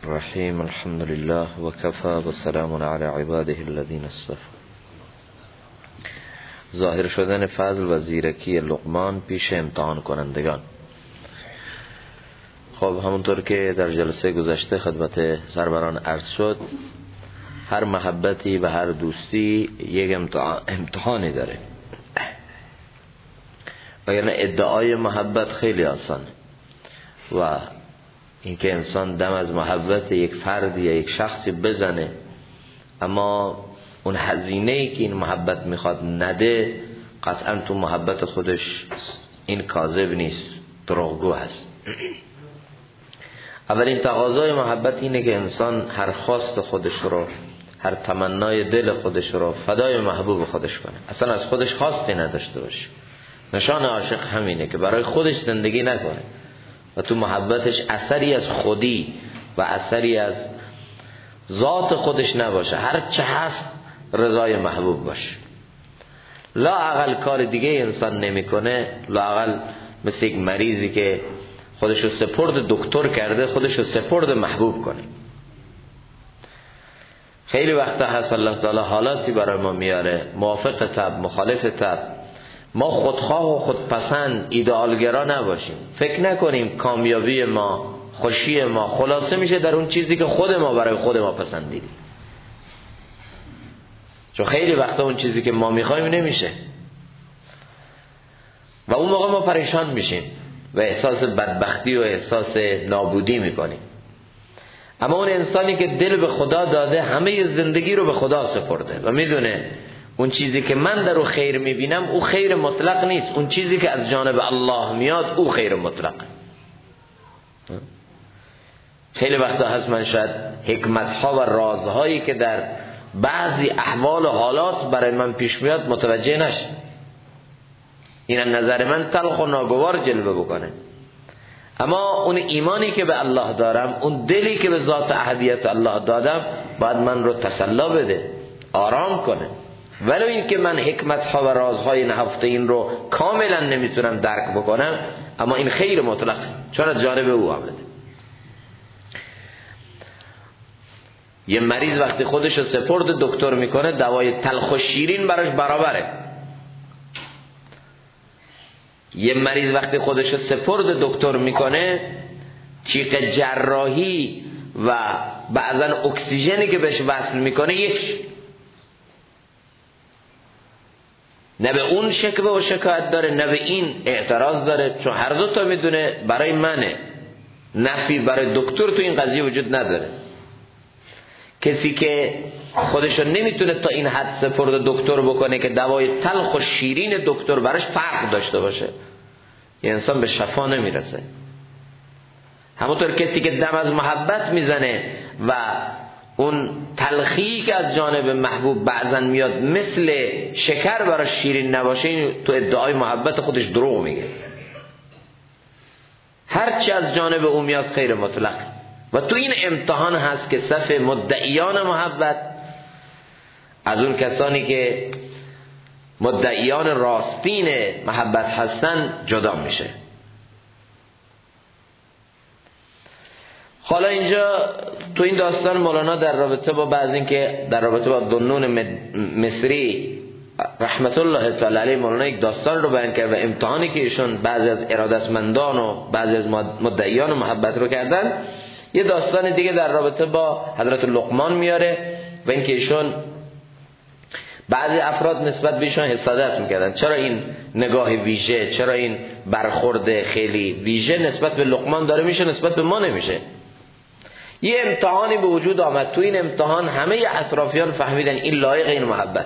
الرحیم. الحمد لله و کفى و سلام علی عباده الذین اصطفى. ظاهر شدن فضل و زیرکی لقمان پیش امتحان کنندگان. خب همونطور که در جلسه گذشته خدمت سروران عرض شد، هر محبتی و هر دوستی یک امتحانی داره. وگرنه ادعای محبت خیلی آسانه و اینکه انسان دم از محبت یک فرد یا یک شخصی بزنه، اما اون هزینه‌ای که این محبت میخواد نده، قطعا تو محبت خودش این کاذب نیست، دروغگو هست. اولین تقاضای محبت اینه که انسان هر خواست خودش رو، هر تمنای دل خودش رو فدای محبوب خودش کنه، اصلا از خودش خواستی نداشته باشه. نشان عاشق همینه که برای خودش زندگی نکنه و تو محبتش اثری از خودی و اثری از ذات خودش نباشه، هر چه هست رضای محبوب باشه. لا اقل کار دیگه انسان نمیکنه، لا اقل مثل یک مریضی که خودشو سپرد دکتر کرده، خودشو سپرد محبوب کنه. خیلی وقتا هست الله تعالی حالاتی برای ما میاره موافق طب، مخالف طب. ما خودخواه و خودپسند ایدئالگرا نباشیم. فکر نکنیم کامیابی ما، خوشی ما خلاصه میشه در اون چیزی که خود ما برای خود ما پسندیدیم، چون خیلی وقتا اون چیزی که ما میخوایم نمیشه و اون موقع ما پریشان میشیم و احساس بدبختی و احساس نابودی میکنیم. اما اون انسانی که دل به خدا داده، همه زندگی رو به خدا سپرده و میدونه اون چیزی که من در او خیر میبینم او خیر مطلق نیست، اون چیزی که از جانب الله میاد او خیر مطلق. خیلی وقتا هست من شاید حکمتها و رازهایی که در بعضی احوال و حالات برای من پیش میاد متوجه نشم، این از نظر من تلخ و ناگوار جلوه بکنه. اما اون ایمانی که به الله دارم، اون دلی که به ذات احدیت الله دادم، باید من رو تسلا بده، آرام کنه. ولو این که من حکمتها و رازهای نهفته این رو کاملا نمیتونم درک بکنم، اما این خیر مطلق، چون از جانب او آمده. یه مریض وقتی خودش رو سپرد دکتر میکنه، دوای تلخ و شیرین براش برابره. یه مریض وقتی خودش رو سپرد دکتر میکنه، تیغ جراحی و بعضا اکسیژنی که بهش وصل میکنه یک، نه به اون شکوه و شکایت داره، نه به این اعتراض داره، چون هر دو تا میدونه برای منه، نفی برای دکتر تو این قضیه وجود نداره. کسی که خودشو نمیتونه تا این حد سپرد دکتر بکنه که دوای تلخ و شیرین دکتر براش فرق داشته باشه، یه انسان به شفا نمیرسه. همونطور کسی که دم از محبت میزنه و اون تلخی که از جانب محبوب بعضن میاد مثل شکر براش شیرین نباشه، این تو ادعای محبت خودش دروغ میگه. هرچی از جانب او میاد خیر مطلق. و تو این امتحان هست که صف مدعیان محبت از اون کسانی که مدعیان راستین محبت هستن جدا میشه. حالا اینجا تو این داستان مولانا در رابطه با بعض این که در رابطه با ذوالنون مصری رحمت الله تعالی علیه، مولانا یک داستان رو بیان کرد و امتحانی که ایشون بعضی از ارادتمندان و بعضی از مدعیان محبت رو کردن. یه داستان دیگه در رابطه با حضرت لقمان میاره و اینکه ایشون بعضی افراد نسبت به ایشون حسادت میکردن، چرا این نگاه ویژه، چرا این برخورد خیلی ویژه نسبت به لقمان داره میشه، نسبت به ما نمیشه. یه امتحانی به وجود آمد، تو این امتحان همه اطرافیان فهمیدن این لایق این محبت.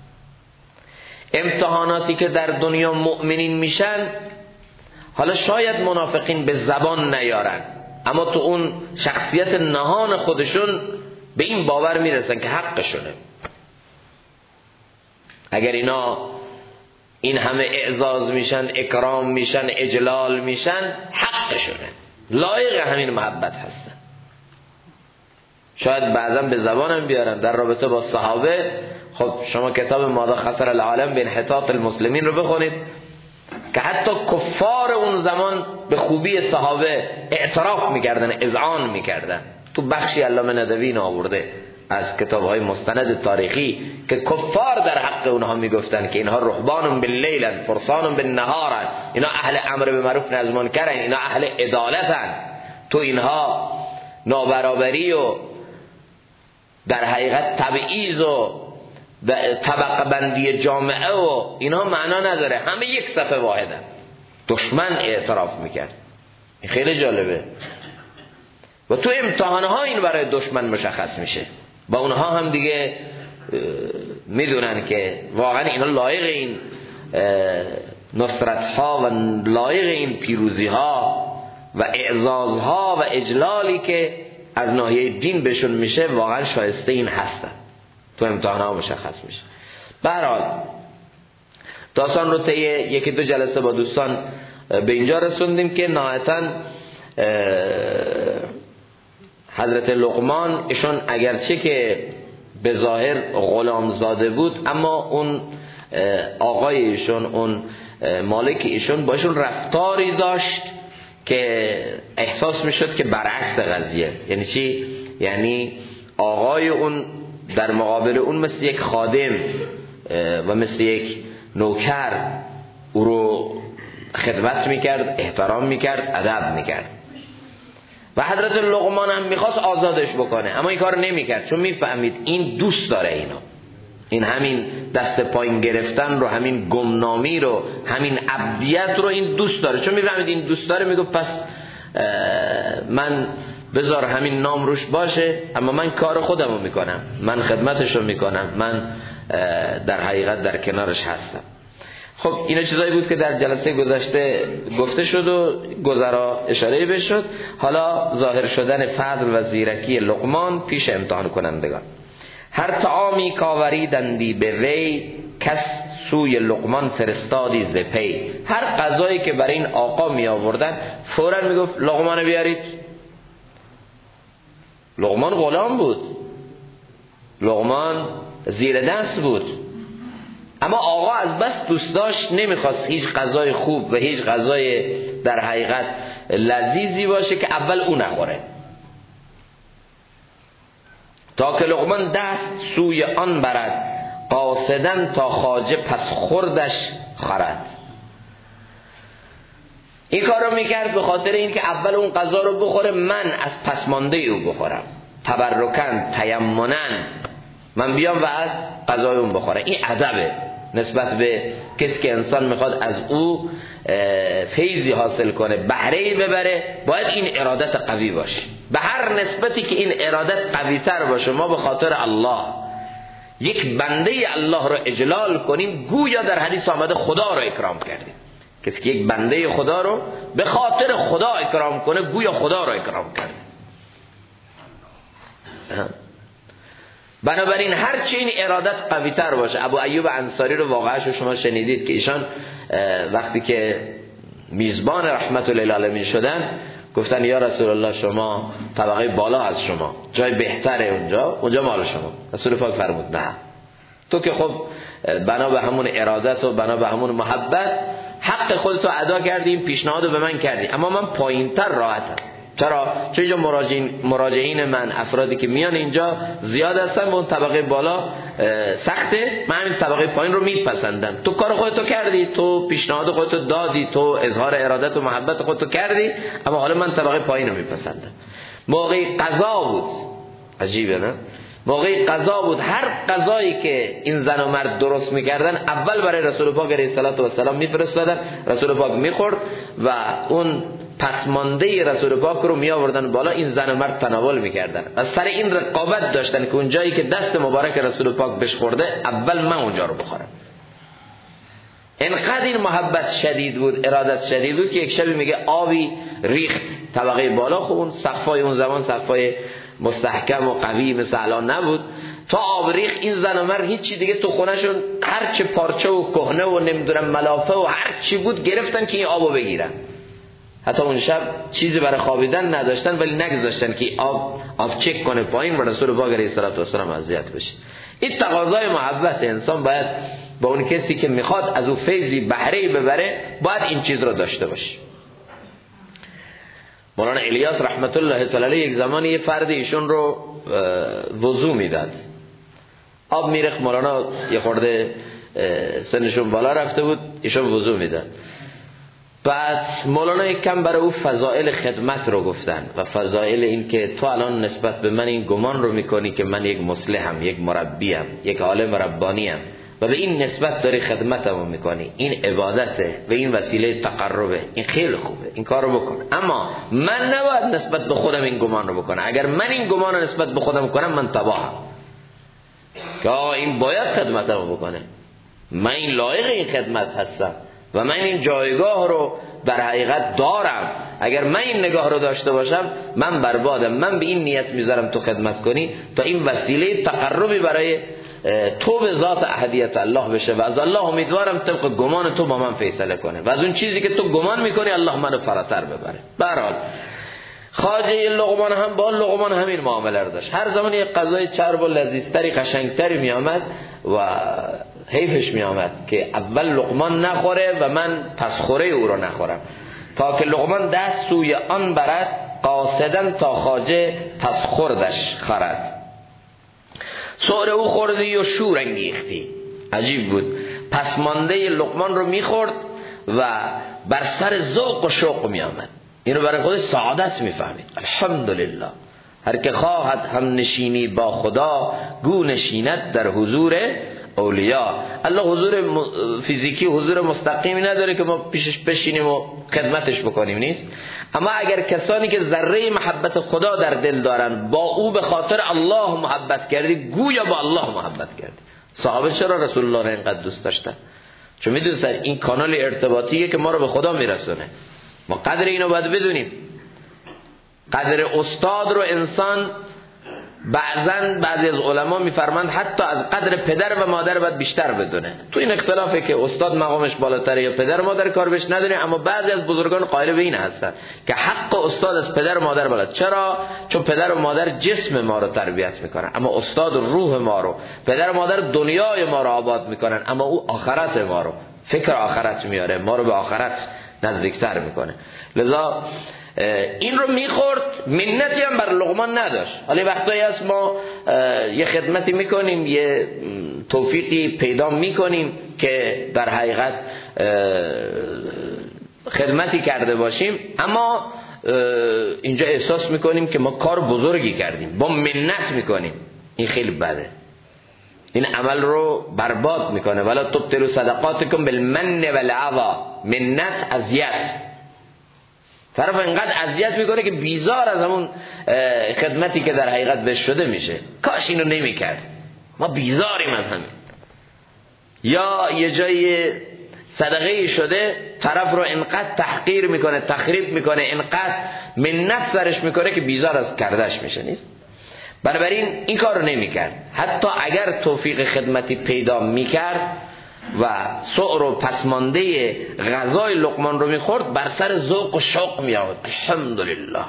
امتحاناتی که در دنیا مؤمنین میشن، حالا شاید منافقین به زبان نیارن، اما تو اون شخصیت نهان خودشون به این باور میرسن که حقشونه. اگر اینا این همه اعزاز میشن، اکرام میشن، اجلال میشن، حقشونه، لایق همین محبت هستن. شاید بعضا به زبانم بیارن. در رابطه با صحابه، خب شما کتاب ماذا خسر العالم بانحطاط المسلمین رو بخونید که حتی کفار اون زمان به خوبی صحابه اعتراف میکردن، اذعان میکردن. تو بخشی علامه ندوی آورده از کتاب‌های مستند تاریخی که کفار در حق اونها میگفتن که اینها رهبان باللیل فرسان بالنهار، اینا اهل امر به معروف نهی از منکر، اینا اهل عدالتن، تو اینها نابرابری و در حقیقت تبعیض و طبقه بندی جامعه و اینها معنا نداره، همه یک صفحه واحده. دشمن اعتراف میکرد. این خیلی جالبه و تو امتحانها این برای دشمن مشخص میشه و اونها هم دیگه میدونن که واقعا اینا لایق این نصرت ها و لایق این پیروزی ها و اعزاز ها و اجلالی که از ناحیه دین بهشون میشه واقعا شایسته این هستن. تو امتحان ها مشخص میشه. به هر حال داستان رو طی یکی دو جلسه با دوستان به اینجا رسوندیم که نهایتاً حضرت لقمان ایشون اگرچه که به ظاهر غلامزاده بود، اما اون آقای ایشون، اون مالک ایشون باشون رفتاری داشت که احساس میشد که برعکس قضیه. یعنی چی؟ یعنی آقای اون در مقابل اون مثل یک خادم و مثل یک نوکر او رو خدمت میکرد، احترام میکرد، ادب میکرد. و حضرت لقمان هم میخواست آزادش بکنه اما این کار نمیکرد، چون میفهمید این دوست داره اینو، این همین دست پایین گرفتن رو، همین گمنامی رو، همین عبدیت رو این دوست داره. چون میفهمید این دوست داره، میگه پس من بذار همین نام روش باشه، اما من کار خودمو میکنم، من خدمتشو میکنم، من در حقیقت در کنارش هستم. خب اینا چیزایی بود که در جلسه گذشته گفته شد و گذرا اشاره بشد. حالا ظاهر شدن فضل و زیرکی لقمان پیش امتحان کنندگان. هر طعامی کاوریدندی به وی، کس سوی لقمان فرستادی ز پی. هر غذایی که برای این آقا می آوردن فوراً می گفت لقمان بیارید. لقمان غلام بود، لقمان زیر دست بود، اما آقا از بس دوست داشت نمیخواست هیچ غذای خوب و هیچ غذای در حقیقت لذیذی باشه که اول او نخوره، تا که لقمان دست سوی آن برد، قاصدن تا خواجه پس خوردش خورد. این کار رو میکرد به خاطر این که اول اون غذا رو بخوره، من از پسمانده او بخورم، تبرکن تیمنن، من بیام و از غذای اون بخوره. این ادبه نسبت به کسی که انسان میخواد از او فیضی حاصل کنه، بهره‌ای ببره، باید این ارادت قوی باشه. به هر نسبتی که این ارادت قوی تر باشه، ما به خاطر الله یک بنده الله رو اجلال کنیم، گویا در حدیث آمده خدا رو اکرام کردیم. کسی که یک بنده خدا رو به خاطر خدا اکرام کنه، گویا خدا رو اکرام کرده. بنابراین هرچی این ارادت قوی تر باشه. ابو ایوب انصاری رو واقعاش رو شما شنیدید که ایشان وقتی که میزبان رحمت للعالمین شدن گفتن یا رسول الله شما طبقه بالا از شما، جای بهتره اونجا مال شما. رسول پاک فرمود نه، تو که خب بنا به همون ارادت و بنا به همون محبت حق خودتو ادا کردی، این پیشنهادو به من کردی، اما من پایینتر راحتم. چرا؟ چون اینجا مراجعین من، افرادی که میان اینجا زیاد هستن، به اون طبقه بالا سخته، من همین طبقه پایین رو میپسندم. تو کار خودتو کردی، تو پیشنهاد خودتو دادی، تو اظهار ارادت و محبت خودتو کردی، اما حالا من طبقه پایین رو میپسندم. موقعی قضا بود، عجیبه نه؟ موقعی قضا بود، هر قضایی که این زن و مرد درست میکردن اول برای رسول پاک علیه السلام میفرستادن، رسول پاک میخورد و اون پسمانده رسول پاک رو می آوردن بالا، این زن و مرد تناول میکردن. از سر این رقابت داشتن که اون جایی که دست مبارک رسول پاک بهش خورده اول من اونجا رو بخورم. اینقدر این محبت شدید بود، ارادت شدید بود که یک شبی میگه آبی ریخت طبقه بالا. خب اون سقفای اون زمان سقفای مستحکم و قوی مثل الان نبود. تا آب ریخت، این زن و مرد هیچی دیگه تو خونهشون هر چه پارچه و کهنه و نمیدونم ملافه و هر چی بود گرفتن که این آبو بگیرن. حتی اون شب چیزی برای خوابیدن نداشتن، ولی نگذاشتن که آب چک کنه پایین و رسول پاک علیه السلام اذیت بشه. این تقاضای محبت. انسان باید با اون کسی که میخواد از او فیضی بهره‌ای ببره باید این چیز رو داشته باشه. مولانا الیاس رحمت الله تعالی علیه یک زمانی یه فرد ایشون رو وضو میداد، آب میرخت، مولانا یه خورده سنشون بالا رفته بود، ایشون وضو میداد. بعد مولانا یک کم برای او فضائل خدمت رو گفتن و فضائل این که تو الان نسبت به من این گمان رو میکنی که من یک مصلحم، یک مربیم، یک عالم ربانیم و به این نسبت داری خدمتمو میکنی، این عبادته و این وسیله تقربه، این خیلی خوبه، این کارو بکن. اما من نباید نسبت به خودم این گمان رو بکنم. اگر من این گمان رو نسبت به خودم کنم من تباهم، که این باید خدمتمو بکنه، من این لایق این خدمت هستم و من این جایگاه رو در حقیقت دارم. اگر من این نگاه رو داشته باشم من بربادم. من به این نیت میذارم تو خدمت کنی تا این وسیله تقربی برای تو به ذات احدیت الله بشه و از الله امیدوارم طبق گمان تو با من فیصله کنه و از اون چیزی که تو گمان میکنی الله منو فراتر ببره. به هر حال خواجه لقمان هم با لقمان همین معامله رو داشت. هر زمان یک غذای چرب و لذیذتری قشنگتری می آمد و حیفش می آمد که اول لقمان نخوره و من پسخوره او رو نخورم، تا که لقمان دست سوی آن برد قاصدن تا خواجه پسخوردش خورد. سؤر او خوردی و شور انگیختی. عجیب بود. پس مانده لقمان رو می خورد و بر سر ذوق و شوق می آمد. اینو برای خودش سعادت میفهمید. الحمدلله هر که خواهد هم نشینی با خدا گو نشیند در حضور اولیا. الله حضور فیزیکی و حضور مستقیمی نداره که ما پیشش بشینیم و خدمتش بکنیم، نیست. اما اگر کسانی که ذره محبت خدا در دل دارن با او به خاطر الله محبت کردی، گویا با الله محبت کردی. صحابه چرا رسول الله را اینقدر دوست داشتن؟ چون میدونستن این کانال ارتباطیه که ما رو به خدا میرسونه. ما قدر اینو باید بدونیم. قدر استاد رو انسان بعضی از علما میفرمند حتی از قدر پدر و مادر باید بیشتر بدونه. تو این اختلافه که استاد مقامش بالاتره یا پدر و مادر کار بهش نداره، اما بعضی از بزرگان قائل به این هستن که حق استاد از پدر و مادر بالاتر. چرا؟ چون پدر و مادر جسم ما رو تربیت میکنن، اما استاد روح ما رو. پدر و مادر دنیای ما رو آباد میکنن، اما او آخرت ما رو، فکر آخرت میاره، ما رو به آخرت نزدیکتر میکنه. لذا این رو میخورد، منتی هم بر لقمان نداشت. حالا وقتایی هست ما یه خدمتی میکنیم، یه توفیقی پیدا میکنیم که در حقیقت خدمتی کرده باشیم، اما اینجا احساس میکنیم که ما کار بزرگی کردیم، با منت میکنیم. این خیلی بده، این عمل رو برباد میکنه. ولا تبطلوا صدقاتکم بالمن والعطا. منت اذیت، طرف اینقدر اذیت میکنه که بیزار از همون خدمتی که در حقیقت بهش شده میشه. کاش اینو نمیکرد، ما بیزاریم از همین. یا یه جای صدقه شده طرف رو اینقدر تحقیر میکنه، تخریب میکنه، اینقدر منت سرش میکنه که بیزار از کردش میشه، نیست. بنابراین این کار رو نمیکرد. حتی اگر توفیق خدمتی پیدا میکرد و سؤر و پسمانده غذای لقمان رو میخورد، بر سر ذوق و شوق میآورد. الحمدلله.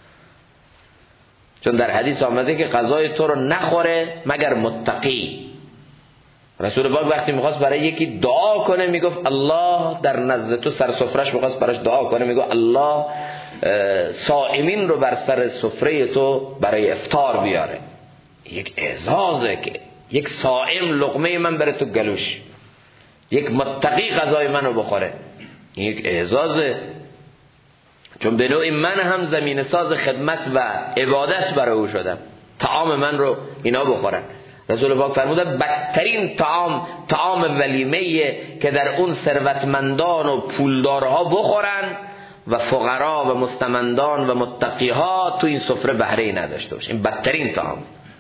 چون در حدیث آمده که غذای تو رو نخوره مگر متقی. رسول پاک وقتی میخواست برای یکی دعا کنه میگفت الله در نزد تو، سر سفرش میخواست براش دعا کنه میگفت الله صائمین رو بر سر سفره تو برای افطار بیاره. یک اعزازه که یک صائم لقمه من بره تو گلوش، یک متقی غذای منو بخوره. این یک اعزازه. چون به نوعی من هم زمین ساز خدمت و عبادت برای او شدم. طعام من رو اینا بخورن. رسول پاک فرمودن بدترین طعام ولیمه که در اون ثروتمندان و پولدارها بخورن و فقرا و مستمندان و متقیها تو این سفره بهره نداشته باشه. این بدترین طعام.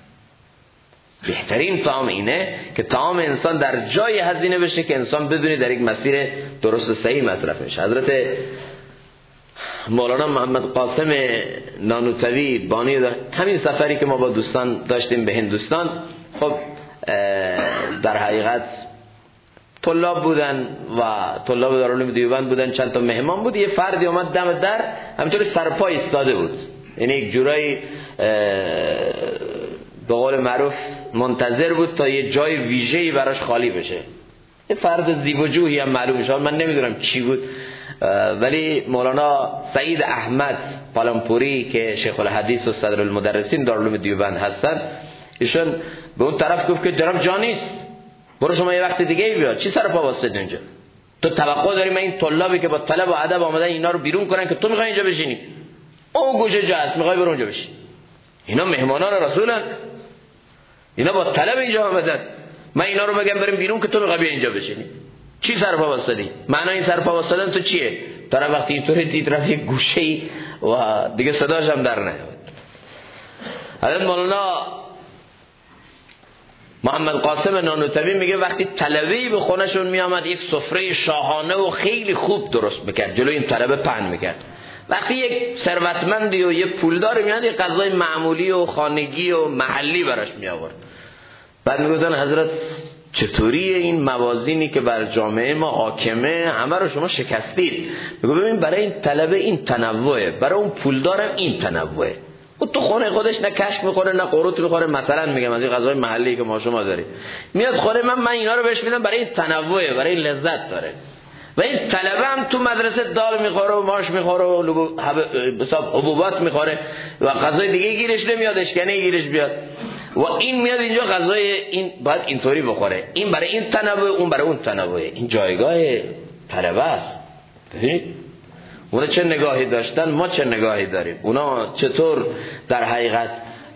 بهترین طعام اینه که طعام انسان در جای هزینه بشه که انسان بدونی در یک مسیر درست صحیح مصرف میشه. حضرت مولانا محمد قاسم نانوتوی بانی همین سفری که ما با دوستان داشتیم به هندوستان، خب در حقیقت طلاب بودن و طلاب دارالعلوم دیوبند بودن، چند تا مهمان بود. یه فردی اومد دم در همینطور سرپا ایستاده بود، یعنی یک جورایی به قول معروف منتظر بود تا یه جای ویژه‌ای براش خالی بشه. یه فرد زیب و جوهی هم معلوم شد، من نمیدونم چی بود ولی مولانا سعید احمد پالانپوری که شیخ الحدیث و صدر المدرسین دارالعلوم دیوبند هستن، ایشون به اون طرف گفت که جناب جا نیست، برو شما یه وقت دیگه بیا، چی سر پا واسطه اینجا؟ تو توقع داری من این طلابی که با طلب و ادب آمدن اینا رو بیرون کنن که تو میخوای اینجا بشینی؟ اون گوشه جا هست، میخوای برو اونجا بشین. اینا مهمانان رسولن، اینا با طلب اینجا آمدن، من اینا رو بگم بریم بیرون که تو میخوای بیا اینجا بشینی؟ چی سر پا واسطی؟ معنی این سر پا واسطن تو چیه؟ طرف وقتی اینطوری دید رفت یک گوشه‌ای و دیگه صداش هم در نیامد. حضرت مولانا محمد قاسم نانوتوی میگه وقتی طلبه‌ای به خونه‌شون میامد یک سفره شاهانه و خیلی خوب درست میکرد، جلوی این طلبه پهن میکرد. وقتی یک ثروتمندی و یک پولدار میاد یک غذای معمولی و خانگی و محلی براش میآورد. بعد میگفتن حضرت چطوری این موازینی که بر جامعه ما حاکمه همه رو شما شکستید؟ میگه ببین برای این طلبه این تنوعه، برای اون پولدارم این تنوعه. او تو خونه خودش نه کشک میخوره نه قروت میخوره، مثلا میگم از این غذای محلی که ما شما داریم، میاد خونه من اینا رو بهش میدم برای این تنوعه، برای این لذت داره. و این طلبه هم تو مدرسه دال میخوره و ماش میخوره و حبوبات میخوره و غذای دیگه گیرش نمیاد، اشکنه گیرش بیاد، و این میاد اینجا غذای این باید اینطوری بخوره، این برای این تنوع اون برای اون تنوع. این جایگاه طلبه است. ببینید اونا چه نگاهی داشتن، ما چه نگاهی داریم. اونا چطور در حقیقت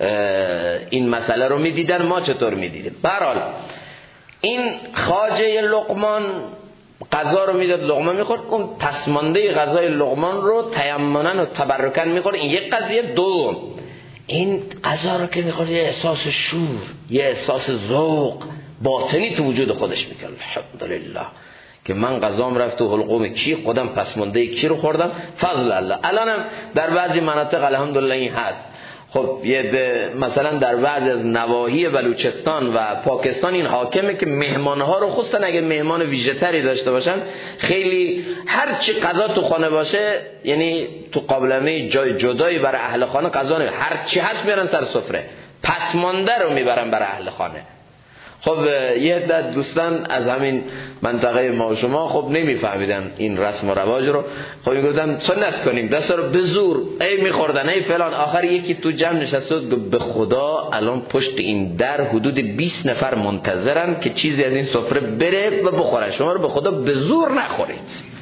این مسئله رو میدیدن، ما چطور میدیدیم. به هر حال این خواجه لقمان غذا رو میداد، لقمه میخورد، اون پسمانده غذای لقمان رو تیمنا و تبرکن میخورد. این یک قضیه. دوم این غذا رو که میخورد یه احساس شور، یه احساس ذوق باطنی تو وجود خودش میکرد. الحمدلله که من غذام رفت تو حلقوم کی، خودم پسمانده کی رو خوردم، فضل الله. الانم در بعضی مناطق الحمدلله این هست. خب مثلا در بعضی از نواحی بلوچستان و پاکستان این حاکمه که مهمانها رو خصوصا اگه مهمان ویژه‌تری داشته باشن خیلی هر چی غذا تو خانه باشه، یعنی تو قابلمه جای جدایی برای اهل خانه غذا نه، هر چی هست میارن سر سفره، پسمانده رو میبرن برای اهل خانه. خب یه عده دوستان از همین منطقه ما و شما خب نمیفهمیدن این رسم و رواج رو. خب میگفتن سنت کنیم، دستا رو به زور ای میخوردن ای فلان. آخر یکی تو جمع نشسته به خدا الان پشت این در حدود 20 نفر منتظرن که چیزی از این سفره بره و بخورن. شما رو به خدا به زور نخورید،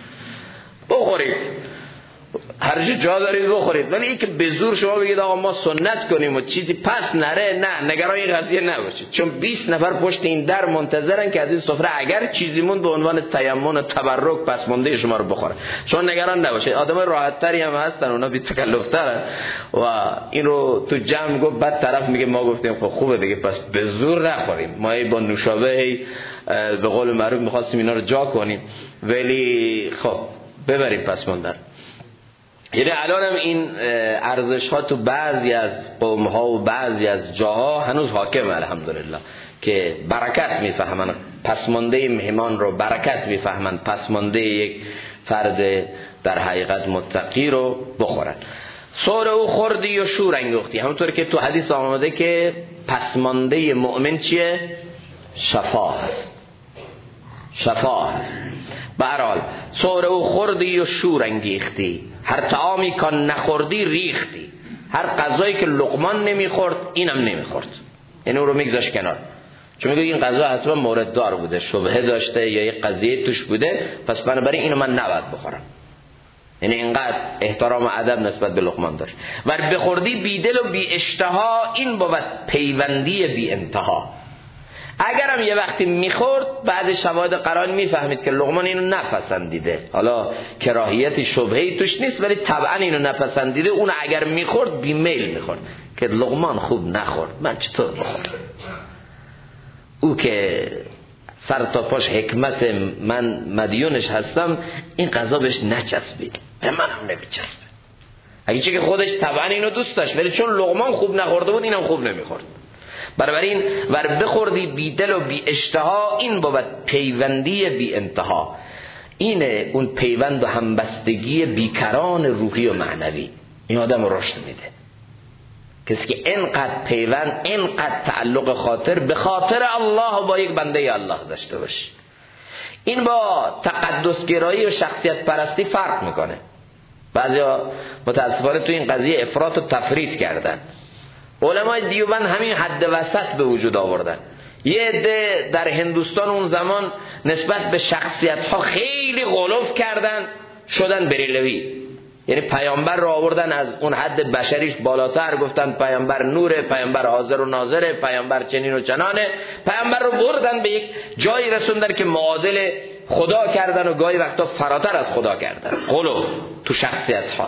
بخورید هر جا دارید بخورید، ولی این که به زور شما بگید آقا ما سنت کنیم و چیزی پس نره، نه، نگران این قضیه نباشید. چون 20 نفر پشت این در منتظرن که از این سفره اگر چیزی موند به عنوان تیمم و تبرک پسمانده شما رو بخوره. شما نگران نباشید. آدمای راحت تری هم هستن، اونا بی تکلف ترن و این رو تو جمع گفت، بعد طرف میگه ما گفتیم خب خوبه دیگه پس به زور نخوریم. ما با نوشابه به قول معروف می‌خواستیم اینا رو جا کنیم، ولی خب ببریم پسمانده. یعنی الان هم این ارزش ها تو بعضی از قوم ها و بعضی از جاها هنوز حاکم الحمدلله که برکت میفهمن، پسمانده مهمان رو برکت میفهمن، پسمانده یک فرد در حقیقت متقی رو بخورن. سور او خوردی و شور انگختی، همونطور که تو حدیث آمده که پسمانده مؤمن چیه؟ شفا هست، شفا هست. به هر حال سور او خوردی و شور انگیختی، هر طعامی که نخوردی ریختی. هر غذایی که لقمان نمیخورد اینم نمیخورد، یعنی اون رو میگذاشت کنار، چون میگه این غذا حتما مورد دار بوده، شبهه داشته یا یک قضیه توش بوده، پس بنابراین اینو من نباید بخورم. یعنی اینقدر احترام و ادب نسبت به لقمان داشت. و بخوردی بی دل و بی اشتها، این بود پیوندی بی انتها. اگرم یه وقتی میخورد بعد شواهد قرآن میفهمید که لقمان اینو نپسندیده، حالا کراهیت شبهه‌ای توش نیست ولی طبعا اینو نپسندیده، اون اگر میخورد بی میل میخورد که لقمان خوب نخورد، من چطور بخورم؟ او که سر تا پاش حکمت من مدیونش هستم، این غذا بهش نچسبید، به منم نمیچسبه. اگه چه که خودش طبعا اینو دوست داشت ولی چون لقمان خوب نخورده بود اینم خوب نمیخورد. بنابراین ور بخوردی بی دل و بی اشتها، این بود پیوندی بی انتها. اینه اون پیوند و همبستگی بیکران روحی و معنوی. این آدم رو رشد میده. کسی که اینقدر پیوند، اینقدر تعلق خاطر به خاطر الله با یک بنده الله داشته باشه، این با تقدسگرایی و شخصیت پرستی فرق میکنه. بعضیا متاسفانه تو این قضیه افراط و تفریط کردن. علمای دیوبند همین حد وسط به وجود آوردن. یه عده در هندوستان اون زمان نسبت به شخصیت ها خیلی غلو کردن، شدن بریلوی، یعنی پیامبر رو آوردن از اون حد بشریش بالاتر، گفتن پیامبر نوره، پیامبر حاضر و ناظره، پیامبر چنین و چنانه. پیامبر رو بردن به یک جایی رسوندن که معادل خدا کردن و گاهی وقتا فراتر از خدا کردن. غلو تو شخصیت ها.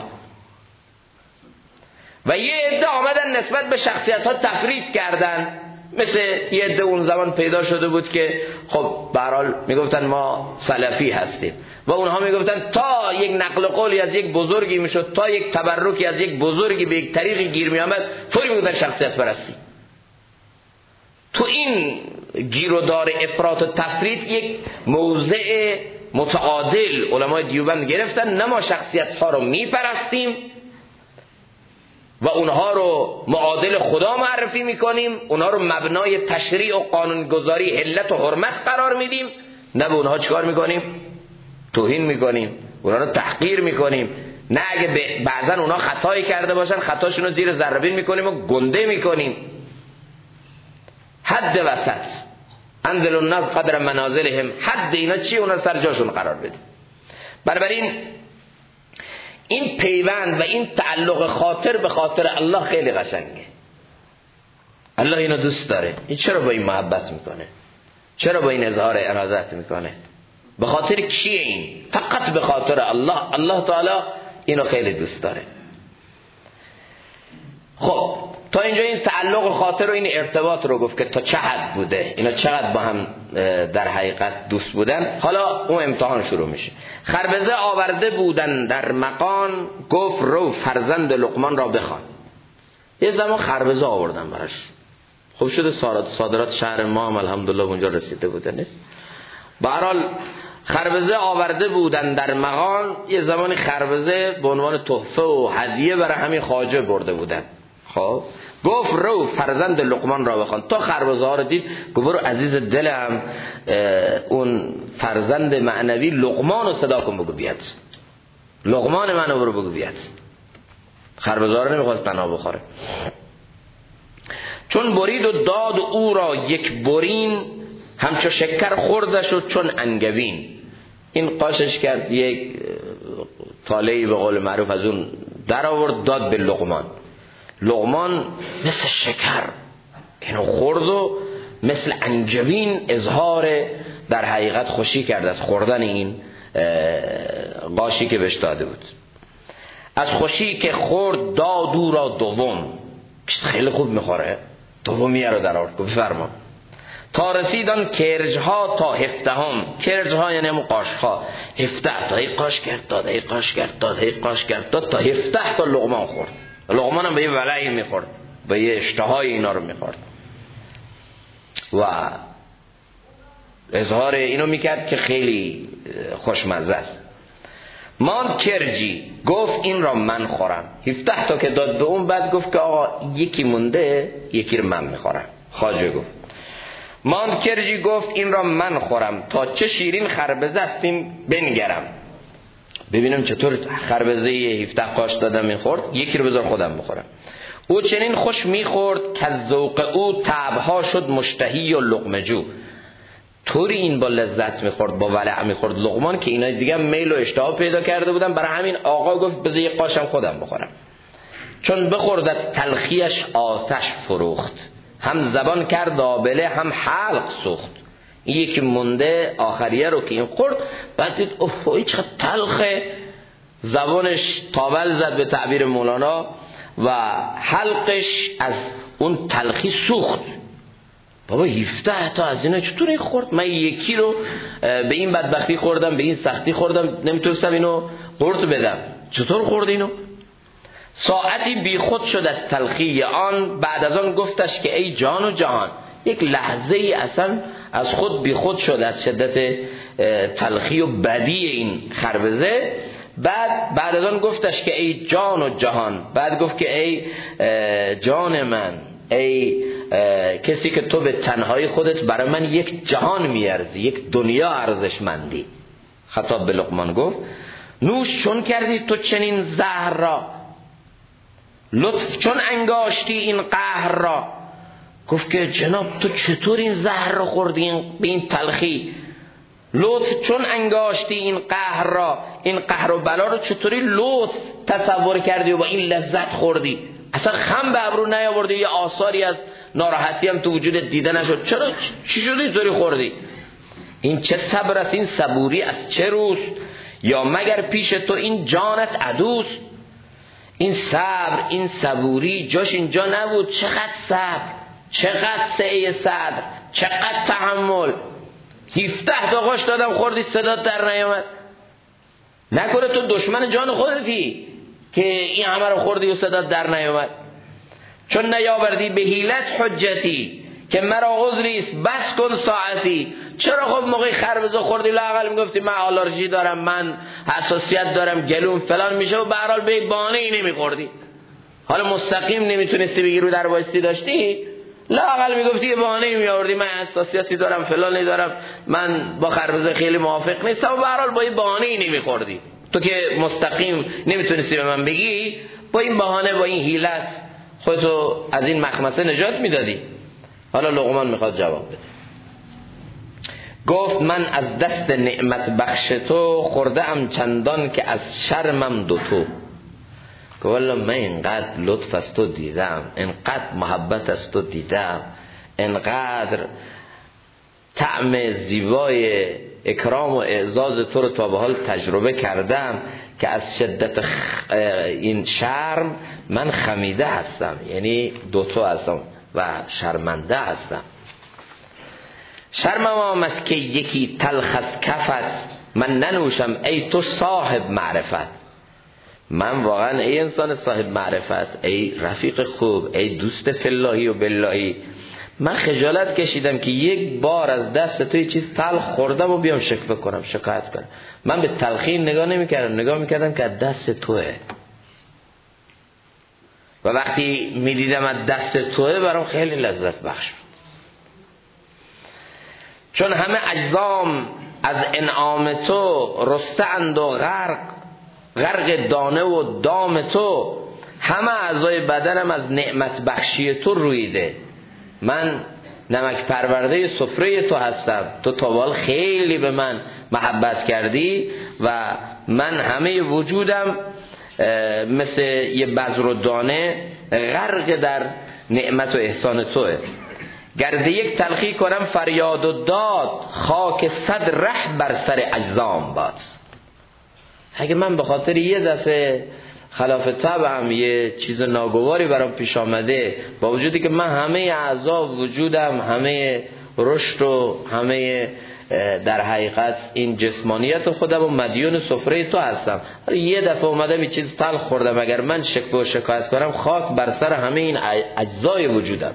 و یه عده آمدن نسبت به شخصیت ها تفرید کردن، مثل یه عده اون زمان پیدا شده بود که خب به هر حال میگفتن ما سلفی هستیم و اونها میگفتن تا یک نقل قولی از یک بزرگی میشد، تا یک تبرکی از یک بزرگی به یک طریقی گیر میامد، فوری میگفتن شخصیت پرستی. تو این گیرودار افراط و تفرید یک موضع متعادل علمای دیوبند گرفتن. نه ما شخصیت ها رو میپرستیم و اونها رو معادل خدا معرفی میکنیم، اونها رو مبنای تشریع و قانونگذاری علت و حرمت قرار میدیم، نه به اونها چیکار میکنیم؟ توهین میکنیم، اونها رو تحقیر میکنیم. نه اگه بعضا اونها خطایی کرده باشن خطاشون رو زیر ذره بین میکنیم و گنده میکنیم. حد وسط، انزل الناس قدر منازلهم، حد اینا چی؟ اونا سر جاشون قرار بدیم. بنابراین این پیوند و این تعلق خاطر به خاطر الله خیلی قشنگه. الله اینو دوست داره. این چرا با این محبت میکنه؟ چرا با این اظهار ارادت میکنه؟ به خاطر کیه این؟ فقط به خاطر الله. الله تعالی اینو خیلی دوست داره. خب تا اینجا این تعلق خاطر و این ارتباط رو گفت که تا چه حد بوده، اینا چقدر با هم در حقیقت دوست بودن. حالا اون امتحان شروع میشه. خربزه آورده بودن در مقام، گفت رو فرزند لقمان را بخوان. یه زمان خربزه آوردن براش. خوب شده صادرات شهر ما هم الحمدلله اونجا رسیده بوده نیست. به هر حال خربزه آورده بودن در مقام. یه زمانی خربزه به عنوان تحفه و هدیه برای همین خواجه برده بودن. خب گفت رو فرزند لقمان را بخوان. تا خربزه ها رو دید گفت برو عزیز دلم اون فرزند معنوی لقمان رو صدا کن بگو بیاد، لقمان منو برو بگو بیاد. خربزه ها رو نمیخواست تنها بخوره. چون برید و داد او را یک برین، همچو شکر خوردش و چون انگبین. این قاشش کرد، یک تالهی به قول معروف از اون در آورد داد به لقمان. لقمان مثل شکر اینو خورد و مثل انجبین اظهار در حقیقت خوشی کرد از خوردن این قاشی که بهش داده بود. از خوشی که خورد داد او را دوم. خیلی خوب میخوره، دومیه رو در آورد. بفرما. تا رسیدن کرجها تا هفتهم. کرجها یعنی همون قاشها. 17 تا یک قاش کرد داد، یک قاش کرد داد، یک قاش کرد داد، تا 17 تا لقمان خورد. لقمان هم به یه ولعی میخورد، به یه اشتهای اینا رو میخورد و اظهار اینو میکرد که خیلی خوشمزه است. ماند کرجی، گفت این را من خورم. 17 تا که داد به اون، بعد گفت که آقا یکی مونده، یکی رو من میخورم. خواجه گفت ماند کرجی، گفت این را من خورم، تا چه شیرین خربزه استیم بنگرم. ببینم چطور خربزه 17 قاش دادم میخورد، یکی رو بذار خودم بخورم. او چنین خوش میخورد که از ذوق او طبعها شد مشتهی و لقمه جو. طوری این با لذت میخورد، با ولع میخورد لقمان که اینا دیگه میل و اشتها پیدا کرده بودن. برای همین آقا گفت بذار یک قاشم خودم بخورم. چون بخورد از تلخیش آتش فروخت، هم زبان کرد آبله هم حلق سوخت. این یکی مونده آخریه رو که این خورد، بعد دید اوه چقدر تلخه، زبانش تاول زد به تعبیر مولانا و حلقش از اون تلخی سوخت. بابا 17 تا از اینا چطور این خورد؟ من یکی رو به این بدبختی خوردم، به این سختی خوردم، نمیتونستم اینو قورت بدم، چطور خورد اینو؟ ساعتی بی خود شد از تلخی آن، بعد از آن گفتش که ای جان و جهان. یک لحظه ای اصلا از خود بی خود شد از شدت تلخی و بدی این خربزه. بعد از آن گفتش که ای جان و جهان. بعد گفت که ای جان من، ای کسی که تو به تنهایی خودت برای من یک جهان میارزی، یک دنیا ارزشمندی. خطاب به لقمان گفت نوش چون کردی تو چنین زهر را، لطف چون انگاشتی این قهر را. گفت که جناب تو چطور این زهر را خوردی به این تلخی؟ لطف چون انگاشتی این قهر را، این قهر و بلا رو چطوری لطف تصور کردی و با این لذت خوردی؟ اصلا خم به ابرو نیاوردی؟ یه آثاری از ناراحتی هم تو وجودت دیده نشد؟ چرا چی شد اینطوری خوردی؟ این چه صبر است، این صبوری از چه روز؟ یا مگر پیش تو این جانت عدوست؟ این صبر، این صبوری جاش اینجا نبود. چقدر صبر، چقدر سعی صدر، چقدر تحمل. 17 تا قاش دادم خوردی صدات در نیامد. نکنه تو دشمن جان خودتی که این همه رو خوردی و صدات در نیامد. چون نیاوردی به حیلت حجتی، که مرا عذریست بس کن ساعتی. چرا خب موقع خربزه خوردی لااقل میگفتی من آلرژی دارم، من حساسیت دارم، گلوم فلان میشه و به هر حال به بهانه‌ای نمیخوردی. حالا مستقیم نمیتونستی بگی رو در وایستی داشتی، لااقل میگفتی یه بهانه‌ای میآوردی من حساسیتی دارم فلانی دارم، من با خربزه خیلی موافق نیستم و به هر حال با یه بهانه‌ای نمیخوردی. تو که مستقیم نمیتونستی به من بگی، با این بهانه با این حیلت خودتو از این مخمسه نجات میدادی. حالا لقمان میخواد جواب بده. گفت من از دست نعمت بخش تو خورده ام چندان که از شرمم دوتو. گفت والله من اینقدر لطف از تو دیدم، اینقدر محبت از تو دیدم، اینقدر طعم زیبای اکرام و اعزاز تو رو تا به حال تجربه کردم که از شدت این شرم من خمیده هستم، یعنی دوتو هستم و شرمنده هستم. شرمم آمد که یکی تلخ از کفت، من ننوشم ای تو صاحب معرفت. من واقعا ای انسان صاحب معرفت، ای رفیق خوب، ای دوست فلهی و باللهی، من خجالت کشیدم که یک بار از دست تو یه چیز تلخ خوردم و بیام شکوه کنم، شکایت کنم. من به تلخی نگاه نمی‌کردم، نگاه می‌کردم که از دست توئه. و وقتی می‌دیدم از دست توئه برام خیلی لذت بخش بود. چون همه اجزام از انعام تو رسته‌اند و غرق دانه و دام تو، همه اعضای بدنم از نعمت بخشی تو رویده. من نمک پرورده سفره تو هستم، تو تا خیلی به من محبت کردی و من همه وجودم مثل یه بذر و دانه غرق در نعمت و احسان توه. گرد یک تلخی کنم فریاد و داد، خاک صد ره بر سر اجزام باد. اگه من به خاطر یه دفعه خلاف طبعم یه چیز ناگواری برام پیش آمده، با وجودی که من همه اعضا وجودم، همه رشد و همه در حقیقت این جسمانیت خودم و مدیون سفره تو هستم، یه دفعه اومدم یه چیز تلخ خوردم، اگر من شکوه و شکایت کنم خاک بر سر همه این اجزای وجودم.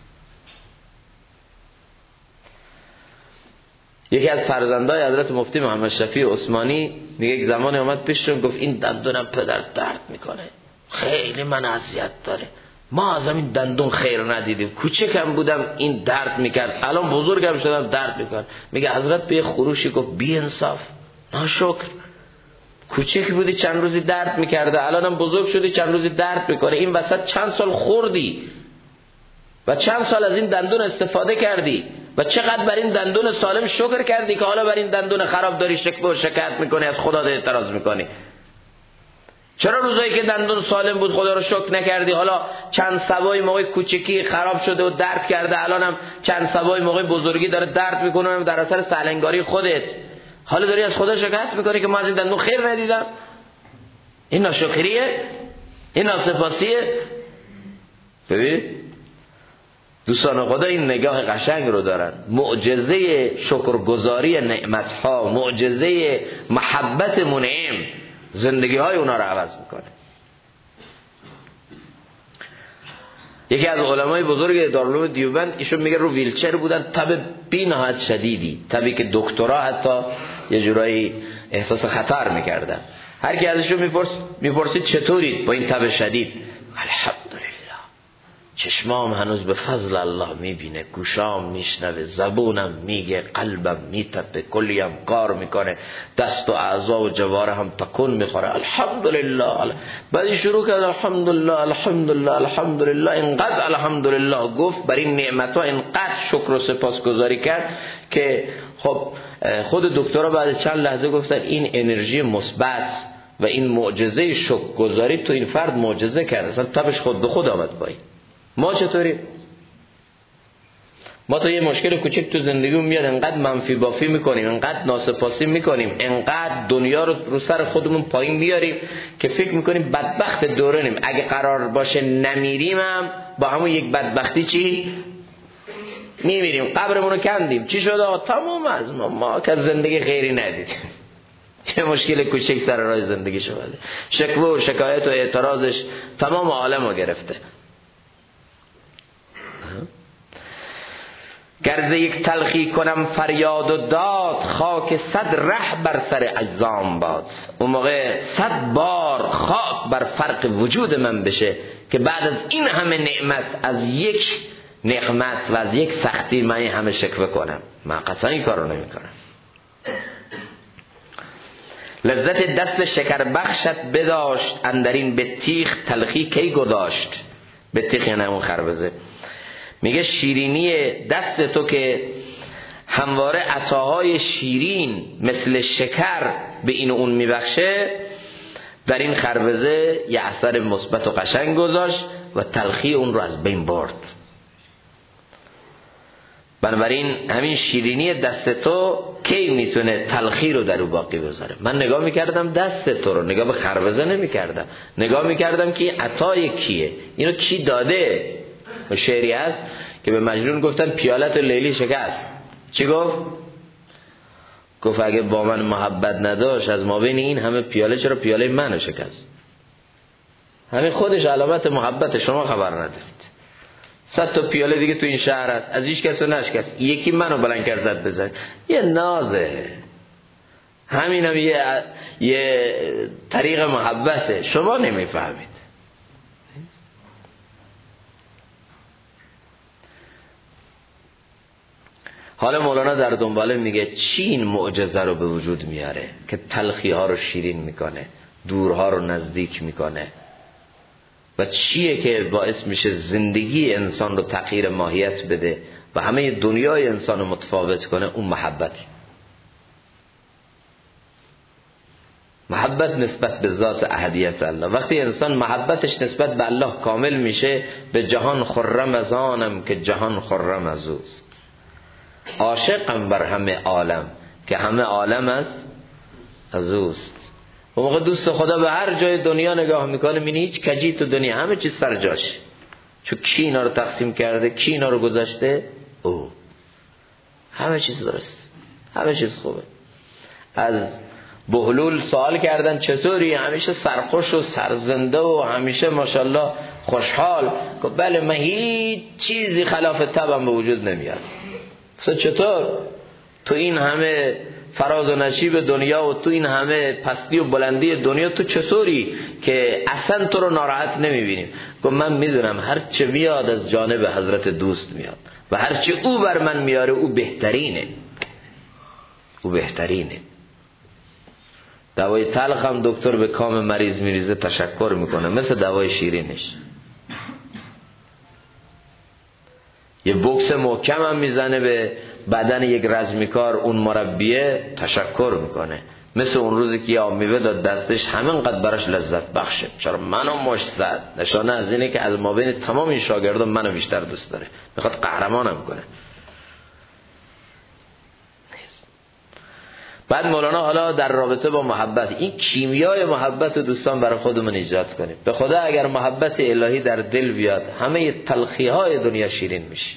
یکی از فرزندای حضرت مفتی محمد شفیع عثمانی میگه یک زمانی اومد پیشم گفت این دندونم پدر درد میکنه، خیلی من اذیت داره، ما از این دندون خیر ندیدیم، کوچکم بودم این درد میکرد، الان بزرگم شدم درد میکنه. میگه حضرت به خروشی گفت بی انصاف، ناشکر، کوچک بودی چند روزی درد میکرده، الانم بزرگ شدی چند روزی درد میکنه. این وسط چند سال خوردی و چند سال از این دندون استفاده کردی و چقدر بر این دندون سالم شکر کردی که حالا بر این دندون خراب داری شکوه و شکایت میکنی، از خدا اعتراض میکنی. چرا روزایی که دندون سالم بود خدا رو شکر نکردی؟ حالا چند سبای موقع کوچکی خراب شده و درد کرده، الانم چند سبای موقع بزرگی داره درد میکنه در اثر سهلنگاری خودت، حالا داری از خدا شکایت میکنی که ما از این دندون خیر ندیدم. این ناشکریه، این ناسپاسیه. ببین دوستان خدا این نگاه قشنگ رو دارن، معجزه شکرگزاری نعمتها، معجزه محبت منعم زندگی های اونا رو عوض میکنه. یکی از علمای بزرگ دارالعلوم دیوبند ایشون میگه رو ویلچر بودن، تب بی نهایت شدیدی، تبی که دکترها حتی یه جورایی احساس خطر میکردن. هر کی ازشون میپرسید چطورید با این تب شدید، الحمدلله چشمام هنوز به فضل الله میبینه، گوشام میشنوه، زبونم میگه، قلبم میتپه، کلیم کار میکنه، دست و اعضا و جواره هم تکون میخوره. الحمدلله. بعد شروع کرد الحمدلله الحمدلله الحمدلله. اینقدر الحمدلله گفت، بر این نعمت ها اینقدر شکر و سپاسگزاری کرد که خب خود دکترها بعد چند لحظه گفتن این انرژی مثبت و این معجزه شکرگزاری تو این فرد معجزه کرد، اصلا تبش خود به خود آمد پایین. ما چطوری؟ ما تو یه مشکل کوچک تو زندگیمون میاد انقدر منفی بافی میکنیم، انقدر ناسپاسی میکنیم، انقدر دنیا رو سر خودمون پایین میاریم که فکر میکنیم بدبخت دورانیم. اگه قرار باشه نمیریم هم با همون یک بدبختی چی؟ میمیریم، قبرمون رو کندیم. چی شده؟ تمام از ما که زندگی خیری ندید. چه مشکل کوچک سر راه زندگی شده، شکوه و شکایت و اعتراضش تمام عالم رو گرفته. گر ز یک تلخی کنم فریاد و داد، خاک 100 ره بر سر اجزام باد. اون موقع 100 بار خاک بر فرق وجود من بشه که بعد از این همه نعمت، از یک نعمت و از یک سختی من این همه شکوه کنم. من قطعا این کار رو نمی کنم. لذت دست شکر بخشت بداشت، اندرین به تیغ تلخی کی گذاشت. به تیغ یعنی اون خربزه. میگه شیرینی دست تو که همواره عطاهای شیرین مثل شکر به این و اون میبخشه، در این خربزه یه اثر مثبت و قشنگ گذاشت و تلخی اون رو از بین برد. بنابراین همین شیرینی دست تو کی میتونه تلخی رو در او باقی بذاره. من نگاه میکردم دست تو رو، نگاه به خربزه نمیکردم، نگاه میکردم که این عطای کیه، اینو کی داده. و شعری هست که به مجنون گفتن پیالت لیلی شکست. چی گفت؟ گفت اگه با من محبت نداشت از ما بین این همه پیاله چرا پیاله منو شکست؟ همین خودش علامت محبت، شما خبر ندارید. 100 تا پیاله دیگه تو این شهر هست، از هیچ کس رو نشکست، یکی منو بلند کرد زد بزن. یه نازه، همین هم یه طریق محبته، شما نمیفهمید. حالا مولانا در دنباله میگه چی این معجزه رو به وجود میاره که تلخی ها رو شیرین میکنه، دورها رو نزدیک میکنه، و چیه که باعث میشه زندگی انسان رو تغییر ماهیت بده و همه دنیای انسان رو متفاوت کنه. اون محبتی، محبت نسبت به ذات احدیت الله. وقتی انسان محبتش نسبت به الله کامل میشه، به جهان خرم از آنم که جهان خرم از اوست. عاشقم بر همه عالم که همه عالم از اوست. اون موقع دوست خدا به هر جای دنیا نگاه میکنه، میبینی هیچ کجی تو دنیا، همه چیز سر جاشه. چون کی اینا رو تقسیم کرده، کی اینا رو گذاشته؟ او. همه چیز درست، همه چیز خوبه. از بهلول سوال کردن چطوری؟ همیشه سرخوش و سرزنده و همیشه ماشاءالله خوشحال. که بله، من هیچ چیزی خلاف طبعم به وجود نمیاد. چطور؟ تو این همه فراز و نشیب دنیا و تو این همه پستی و بلندی دنیا تو چطوری که اصلا تو رو ناراحت نمیبینیم؟ گفت من میدونم هر چه میاد از جانب حضرت دوست میاد و هر چه او بر من میاره او بهترینه، او بهترینه. دوای تلخ هم دکتر به کام مریض میریزه تشکر میکنه، مثل دوای شیرینش. یه بوکس محکم هم میزنه به بدن یک رزمیکار، اون مربیه تشکر میکنه، مثل اون روزی که یه آب میوه داد دستش، همینقدر براش لذت بخشه. چرا منو مشت زد؟ نشانه از اینه که از ما بین تمام این شاگردان منو بیشتر دوست داره، میخواد قهرمانم کنه. بعد مولانا حالا در رابطه با محبت، این کیمیای محبت رو دوستان برای خودمون ایجاد کنیم. به خدا اگر محبت الهی در دل بیاد، همه تلخی های دنیا شیرین میشه.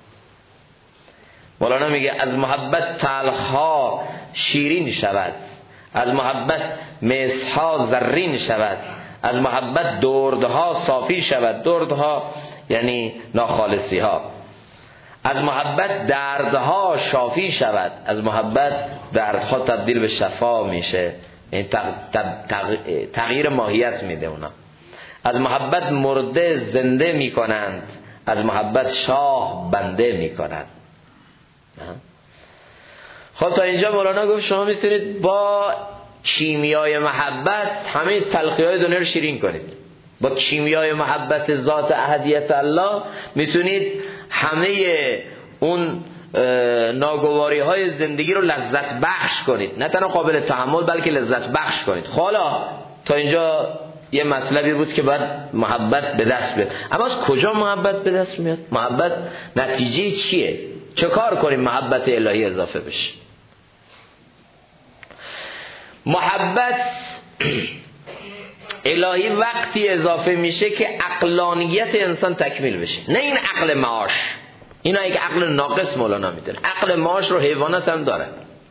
مولانا میگه از محبت تلخها شیرین شود، از محبت مسها زرین شود، از محبت دردها صافی شود. دردها یعنی ناخالصی ها. از محبت دردها شافی شود، از محبت دردها تبدیل به شفا میشه، یعنی تغییر ماهیت میده اونا. از محبت مرده زنده میکنند، از محبت شاه بنده میکند. خب تا اینجا مولانا گفت شما میتونید با کیمیای محبت همه تلخی‌های دنیا رو شیرین کنید. با کیمیای محبت ذات احدیت الله میتونید همه اون ناگواری های زندگی رو لذت بخش کنید، نه تنها قابل تحمل بلکه لذت بخش کنید. حالا تا اینجا یه مطلبی بود که باید محبت به دست بیاد، اما از کجا محبت به دست میاد؟ محبت نتیجه چیه؟ چه کار کنیم محبت الهی اضافه بشه؟ محبت الهی وقتی اضافه میشه که عقلانیت انسان تکمیل بشه، نه این عقل معاش. اینا یک عقل ناقص مولانا میدونه. عقل معاش رو حیوانات هم دارن،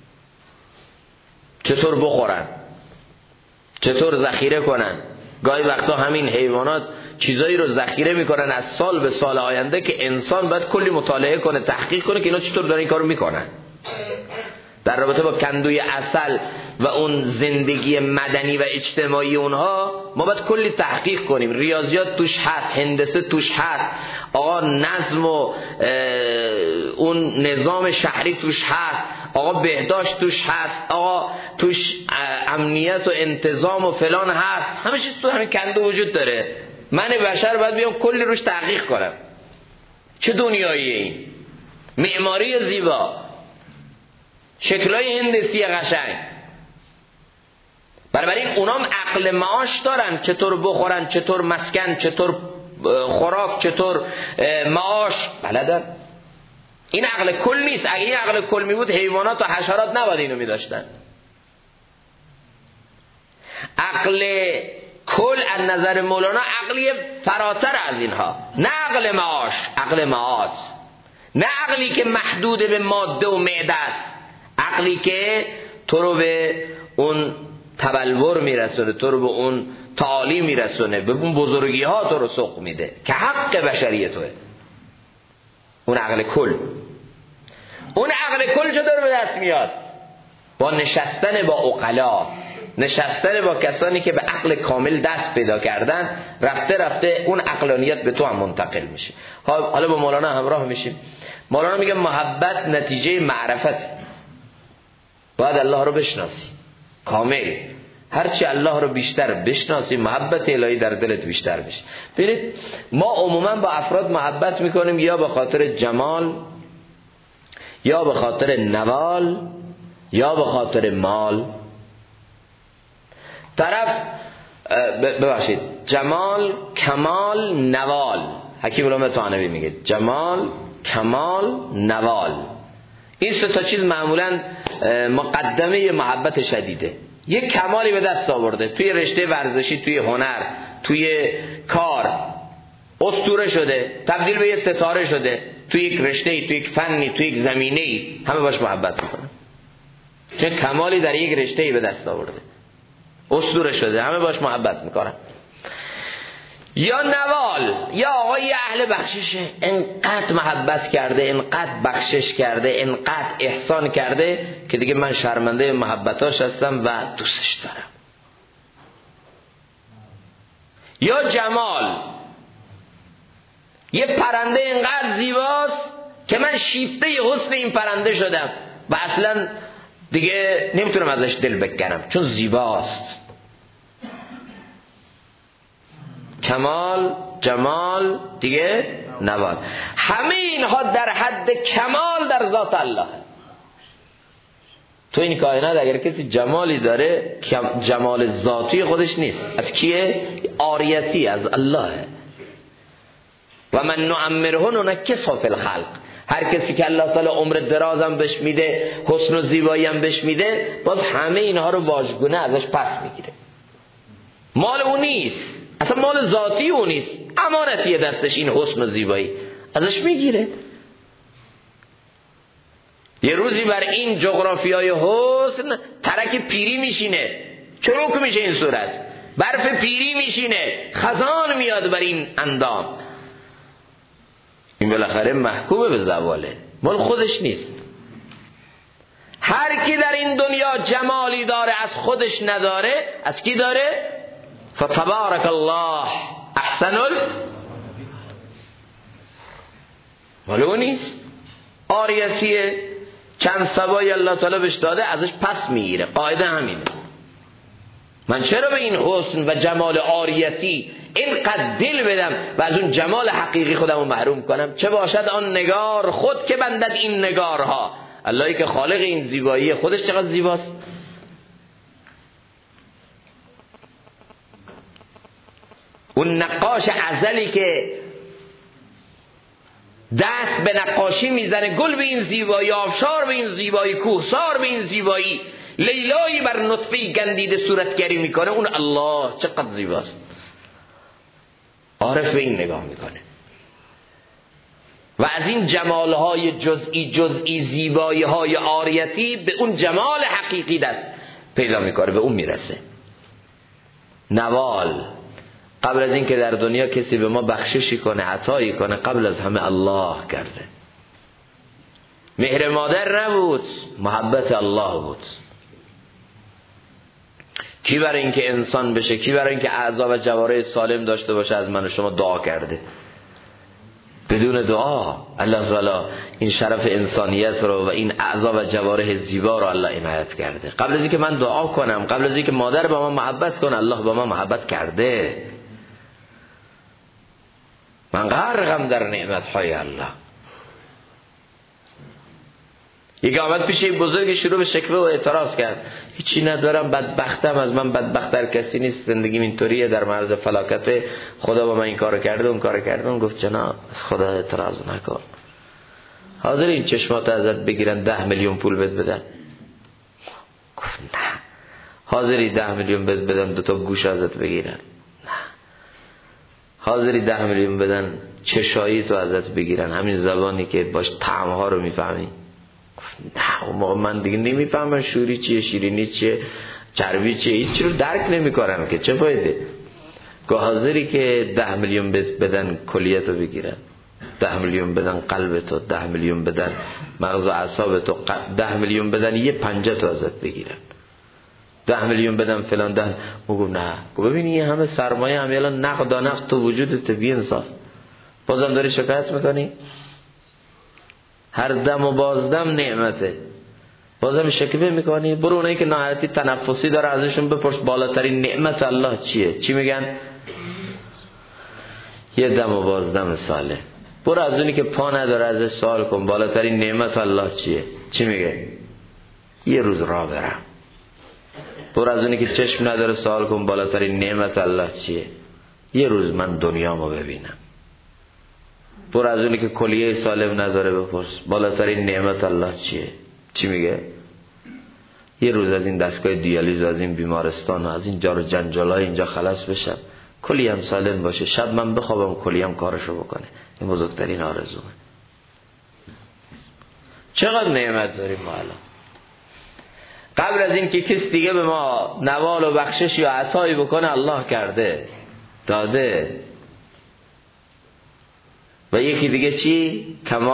چطور بخورن، چطور ذخیره کنن. گاهی وقتا همین حیوانات چیزایی رو ذخیره میکنن از سال به سال آینده که انسان باید کلی مطالعه کنه، تحقیق کنه که اینا چطور دارن این کارو میکنن. در رابطه با کندوی عسل و اون زندگی مدنی و اجتماعی اونها ما باید کلی تحقیق کنیم. ریاضیات توش هست، هندسه توش هست، آقا نظم و اون نظام شهری توش هست، آقا بهداشت توش هست، آقا توش امنیت و انتظام و فلان هست. همه چیز تو همین کنده وجود داره. من بشر باید بیام کلی روش تحقیق کنم. چه دنیاییه این؟ معماری زیبا، شکلای هندسی قشنگ. بنابراین اونام عقل معاش دارن، چطور بخورن، چطور مسکن، چطور خوراک، چطور معاش بلدن. این عقل کل نیست. اگه این عقل کل می بود حیوانات و حشرات نباید اینو می داشتن. عقل کل از نظر مولانا عقلی فراتر از اینها، نه عقل معاش، عقل معاد، نه عقلی که محدود به ماده و معده است، عقلی که تو رو به اون تبلور میرسونه، تو رو به اون تعالی میرسونه، به اون بزرگی ها تو رو سوق میده که حق بشریه توه. اون عقل کل. اون عقل کل چطور به دست میاد؟ با نشستن با عقلا، نشستن با کسانی که به عقل کامل دست پیدا کردن. رفته رفته اون عقلانیت به تو هم منتقل میشه. حالا با مولانا همراه میشیم. مولانا میگه محبت نتیجه معرفت. باید الله رو بشناسی کامل. هرچی الله رو بیشتر بشناسی محبت الهی در دلت بیشتر بشه. ببینید ما عموما با افراد محبت میکنیم یا به خاطر جمال، یا به خاطر نوال، یا به خاطر مال. طرف ببخشید جمال، کمال، نوال. حکیم علامه طحاوی میگه جمال، کمال، نوال. این سه تا چیز معمولا مقدمه محبت شدیده. یک کمالی به دست آورده توی رشته ورزشی، توی هنر، توی کار، اسطوره شده، تبدیل به یه ستاره شده، توی یک رشته، توی یک فنی، توی یک زمینه، همه باش محبت میکنن. چه کمالی در یک رشته به دست آورده، اسطوره شده، همه باش محبت میکنن. یا نوال، یا آقای اهل بخششه، انقدر محبت کرده، انقدر بخشش کرده، انقدر احسان کرده که دیگه من شرمنده محبتاش هستم و دوستش دارم. یا جمال، یه پرنده انقدر زیباست که من شیفته حسن این پرنده شدم و اصلا دیگه نمیتونم ازش دل بکنم چون زیباست. کمال، جمال، دیگه نوال. همه اینها در حد کمال در ذات الله. تو این کائنات اگر کسی جمالی داره، جمال ذاتی خودش نیست، از کیه؟ عاریتی از الله. و من نعمره ننکسه فی الخلق. هر کسی که الله تعالی عمر درازم بهش میده، حسن و زیبایی هم بهش میده، باز همه اینها رو واژگونه ازش پس میگیره. مال اون نیست، اصلا مال ذاتی اون نیست، امانتیه دستش این حسن و زیبایی، ازش میگیره. یه روزی بر این جغرافیای حسن ترک پیری میشینه، چروک میشه این صورت، برف پیری میشینه، خزان میاد بر این اندام. این بالاخره محکومه به زواله، مال خودش نیست. هر کی در این دنیا جمالی داره از خودش نداره، از کی داره؟ فتبارک الله احسن ولی اون نیست. عاریتیه، چند سبایی الله تعالی بهش داده ازش پس میگیره. قاعده همینه. من چرا به این حسن و جمال عاریتی اینقدر دل بدم و از اون جمال حقیقی خودم رو محروم کنم؟ چه باشد آن نگار خود که بندد این نگارها. اللهی که خالق این زیبایی خودش چقدر زیباست. اون نقاش ازلی که دست به نقاشی میزنه، گل به این زیبایی، آبشار به این زیبایی، کوهسار به این زیبایی، لیلایی بر نطفه گندیده صورتگری میکنه، اون الله چقدر زیباست. عارف به این نگاه میکنه و از این جمالهای جزئی زیبایی‌های عاریتی به اون جمال حقیقی دست پیدا میکنه، به اون میرسه. نوال قبل از این که در دنیا کسی به ما بخششی کنه، عطایی کنه، قبل از همه الله کرده. مهر مادر نبود، محبت الله بود. کی برای اینکه انسان بشه، کی برای اینکه اعضا و جوارح سالم داشته باشه از من و شما دعا کرده؟ بدون دعا الله تعالی این شرف انسانیت رو و این اعضا و جوارح زیبا رو الله عنایت کرده. قبل از اینکه من دعا کنم، قبل از اینکه مادر با من محبت کنه، الله با من محبت کرده. من غرقم در نعمت‌های الله. یک آمد پیش یک بزرگی شروع به شکوه و اعتراض کرد. هیچی ندارم، بدبختم، از من بدبخت‌تر کسی نیست، زندگیم اینطوریه، در معرض فلاکت، خدا با من این کارو کرده اون کارو کرده. اون گفت جناب از خدا اعتراض نکن. حاضر این چشمات ازت بگیرن 10 میلیون پول بهت بدن؟ گفت نه. حاضری 10 میلیون بهت بدن 2 تا گوش ازت بگیرن؟ نه. حاضری 10 میلیون بدن چشایی تو ازت بگیرن، همین زبانی که باش طعم‌ها رو میفهمی؟ نه. اون موقع من دیگه نمیفهمم شوری چیه، شیرینی چیه، چربی چیه، هیچ رو درک نمیکنم که چه فایده. که حاضری که 10 میلیون بدن کلیتو بگیرن، 10 میلیون بدن قلبتو، 10 میلیون بدن مغز و اعصابتو، 10 میلیون بدن یه پنجه تو ازت بگیرن، 10 میلیون بدن فلان 10. گفت نه. گفت ببین این همه سرمایه هم الان نقد و نقد تو وجودت، بی انصاف بازم داری شکایت میکنی؟ هر دم و بازدم نعمته، بازم شکوه میکنی؟ برو اونایی که ناحیتی تنفسی داره ازشون بپرس بالاترین نعمت الله چیه؟ چی میگن؟ یه دم و بازدم ساله. برو از اونی که پا نداره ازش سوال کن بالاترین نعمت الله چیه؟ چی میگه؟ یه روز راه برم. برو از اونی که چشم نداره سوال کن بالاترین نعمت الله چیه؟ یه روز من دنیامو ببینم. برو از اونی که کلیه سالم نداره بپرس بالاترین نعمت الله چیه؟ چی میگه؟ یه روز از این دستگاه دیالیز و از این بیمارستان و از این جار و جنجالای اینجا خلاص بشم، کلیم سالم باشه، شب من بخوابم کلیم کارشو بکنه. این بزرگترین آرزومه. چقدر نعمت داریم ما الان. قبل از این که کسی دیگه به ما نوال و بخشش یا عطایی بکنه، الله کرده، داده. و یکی دیگه چی؟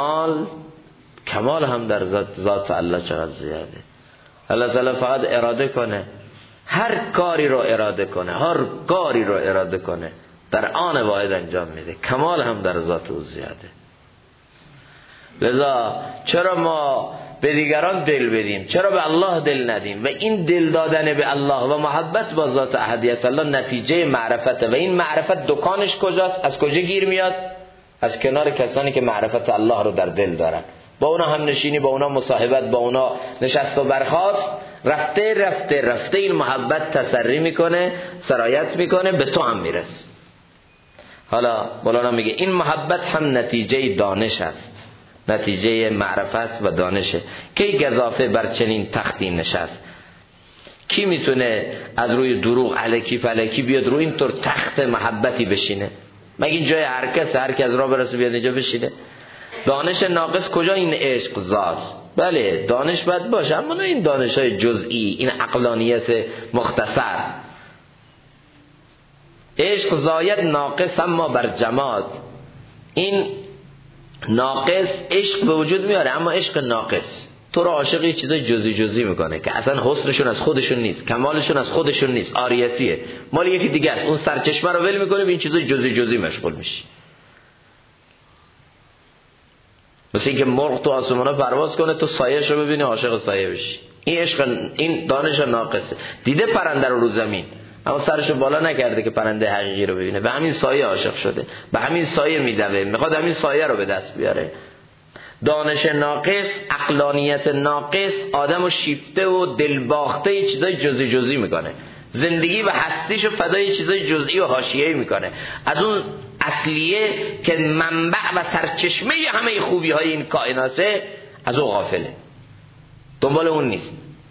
کمال هم در ذات الله چقدر زیاده. الله تعالی فقط اراده کنه، هر کاری رو اراده کنه در آن واحد انجام میده. کمال هم در ذات او زیاده. لذا چرا ما به دیگران دل بدیم، چرا به الله دل ندیم؟ و این دل دادن به الله و محبت با ذات احدیت الله نتیجه معرفته. و این معرفت دکانش کجاست؟ از کجا گیر میاد؟ از کنار کسانی که معرفت الله رو در دل دارن، با اونا هم نشینی، با اونا مصاحبت، با اونا نشست و برخاست، رفته این محبت تسری میکنه، سرایت میکنه، به تو هم میرسه. حالا مولانا میگه این محبت هم نتیجه دانش است، نتیجه معرفت و دانشه. کی گزافه بر چنین تختی نشست؟ کی میتونه از روی دروغ الکی پلکی بیاد روی اینطور تخت محبتی بشینه؟ مگه این جای هر کس را برسه بیاد اینجا بشینه؟ دانش ناقص کجا؟ این عشق ذات. بله دانش باید باشه، اما نه این دانش‌های جزئی، این عقلانیت مختصر. عشق زاید ناقص اما بر جماد. این ناقص عشق به وجود میاره، اما عشق ناقص تو رو عاشق یه چیزای جزئی میکنه که اصلا حسنشون از خودشون نیست، کمالشون از خودشون نیست، عاریتیه، مال یکی دیگه است. اون سرچشمه رو ول میکنه، به این چیزای جزئی مشغول میشی. مثل اینکه مرغ تو آسمونا پرواز کنه تو سایه‌شو ببینی عاشق سایه بشی. این عشق، این دانش ناقصه. دیده پرنده رو زمین اما سرشو بالا نکرده که پرنده حقیقی رو ببینه، به همین سایه عاشق شده، به همین سایه میدوه، میخواد همین سایه رو به دست بیاره. دانش ناقص، عقلانیت ناقص آدمو شیفته و دلباخته یه چیزای جزئی میکنه، زندگی و هستیشو فدای چیزای جزئی و حاشیه‌ای میکنه، از اون اصلیه که منبع و سرچشمه همه خوبی های این کائناته از اون غافله، دنبال اون نیست.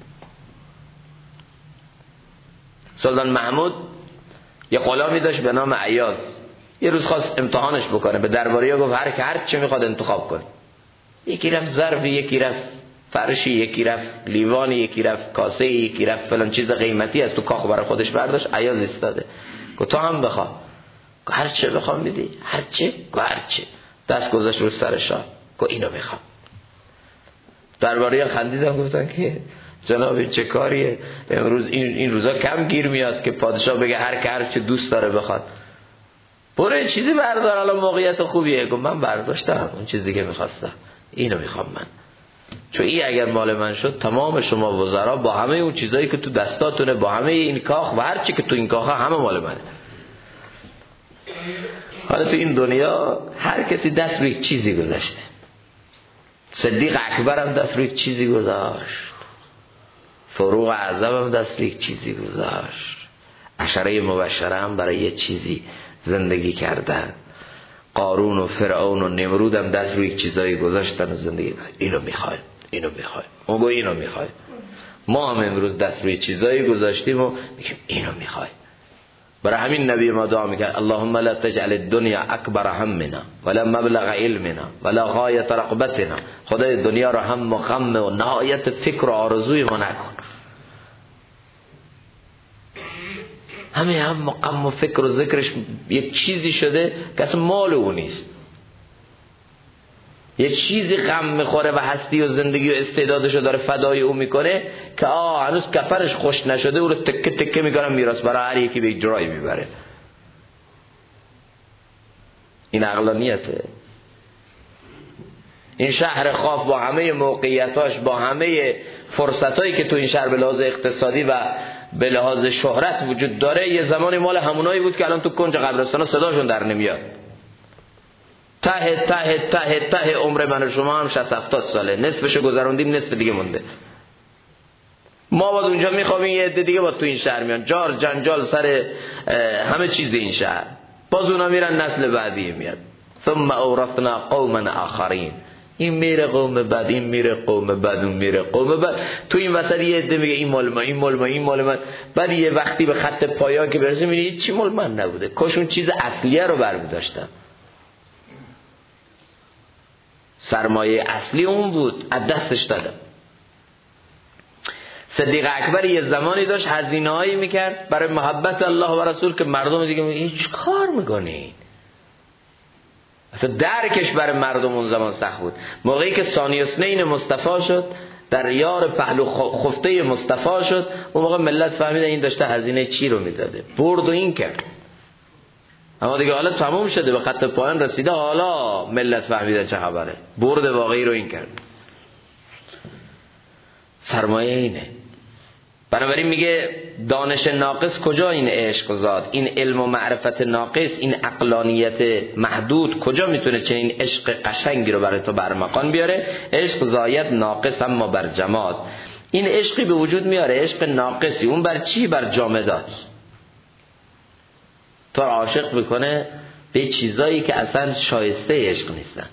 سلطان محمود یه غلامی داشت به نام عیاض. یه روز خواست امتحانش بکنه، به درباری‌ها گفت هر چه میخواد انتخاب کن. یکی رفت ظرفی، یکی رفت فرشی، یکی رفت لیوانی، یکی رفت کاسه، یکی رفت فلان چیز قیمتی از تو کاخ برای خودش برداشت. عیاض ایستاده گفت تو هم بخوا. گفت هر چه بخوام میدی؟ هر چه؟ گفت هر چه. دست گذاشت رو سر شاه گفت اینو میخوام. درباری‌ها خندیدن گفتن که جناب چه کاریه، امروز این روزا کم گیر میاد که پادشاه بگه هر چه دوست داره بخواد. برو چیزی بردار، الان موقعیت خوبیه. گفت من برداشتم اون چیزی که میخواستم، اینو میخوام من، چون این اگر مال من شد تمام شما وزرا با همه اون چیزایی که تو دستاتونه، با همه این کاخ و هر چی که تو این کاخه همه مال منه. حالا تو این دنیا هر کسی دست روی چیزی گذاشته. صدیق اکبر هم دست روی چیزی گذاشت، فاروق اعظم هم دست روی چیزی گذاشت، عشره مبشره هم برای یه چیزی زندگی کردن، قارون و فرعون و نمرود هم دست روی چیزایی گذاشتن و زندگی کردن. اینو میخوای، اینو میخوای، اون گو اینو میخوای. ما هم امروز دست روی چیزایی گذاشتیم و میگیم اینو میخوای. برای همین نبی ما دعا میکرد اللهم لا تجعل الدنیا اکبر همنا ولا مبلغ علمنا ولا غایت رغبتنا. خدای دنیا رو هم و غم و نهایت فکر و آرزوی ما نکن. همه هم غم و فکر و ذکرش یک چیزی شده که اصلا مال او نیست. یک چیزی غم میخوره و هستی و زندگی و استعدادشو داره فدای او میکنه که هنوز کفرش خوش نشده، او رو تکه تکه میکنن میراث برای هر یکی به یک جایی میبره. این عقلانیته. این شهر خاف با همه موقعیتاش، با همه فرصتایی که تو این شهر به لحاظ اقتصادی و به لحاظ شهرت وجود داره، یه زمانی مال همونایی بود که الان تو کنج قبرستانا صداشون در نمیاد. ته ته ته ته عمر من و شما هم 60-70 ساله، نصفشو گذروندیم، نصف دیگه مونده. ما باید اونجا میخوابیم، یه عده دیگه باید تو این شهر میان، جار جنجال سر همه چیز این شهر، باز اونا میرن نسل بعدی میاد. ثم اورثنا قوما آخرین. این میره قوم بعد، این میره قوم بعد، اون میره قوم بعد. تو این وسط یه عده میگه این مال من، این مال من، این مال من. بعد یه وقتی به خط پایان که برسه میبینی چی مال من نبوده، کاش اون چیز اصلیه رو برمی‌داشتم. سرمایه اصلی اون بود، از دستش دادم. صدیق اکبر یه زمانی داشت هزینه‌هایی میکرد برای محبت الله و رسول که مردم دیگه میگن هیچ کار میکنین. اصلا درکش برای مردم اون زمان سخت بود. موقعی که ثانی اثنین مصطفی شد، در یار پهلو خفته مصطفی شد، اون موقع ملت فهمیدن این داشته هزینه چی رو میداده، برد و این کرد. اما دیگه حالا تموم شده، به خط پایان رسیده، حالا ملت فهمیده چه خبره، برد واقعی رو این کرد. سرمایه اینه. بنابراین میگه دانش ناقص کجا این عشق زاد، این علم و معرفت ناقص، این عقلانیت محدود کجا میتونه چنین عشق قشنگی رو برای تو برمقان بیاره؟ عشق زاید ناقص اما بر جماد. این عشقی به وجود میاره، عشق ناقصی. اون بر چی؟ بر جامدات. تو عاشق میکنه به چیزایی که اصلا شایسته عشق نیستن.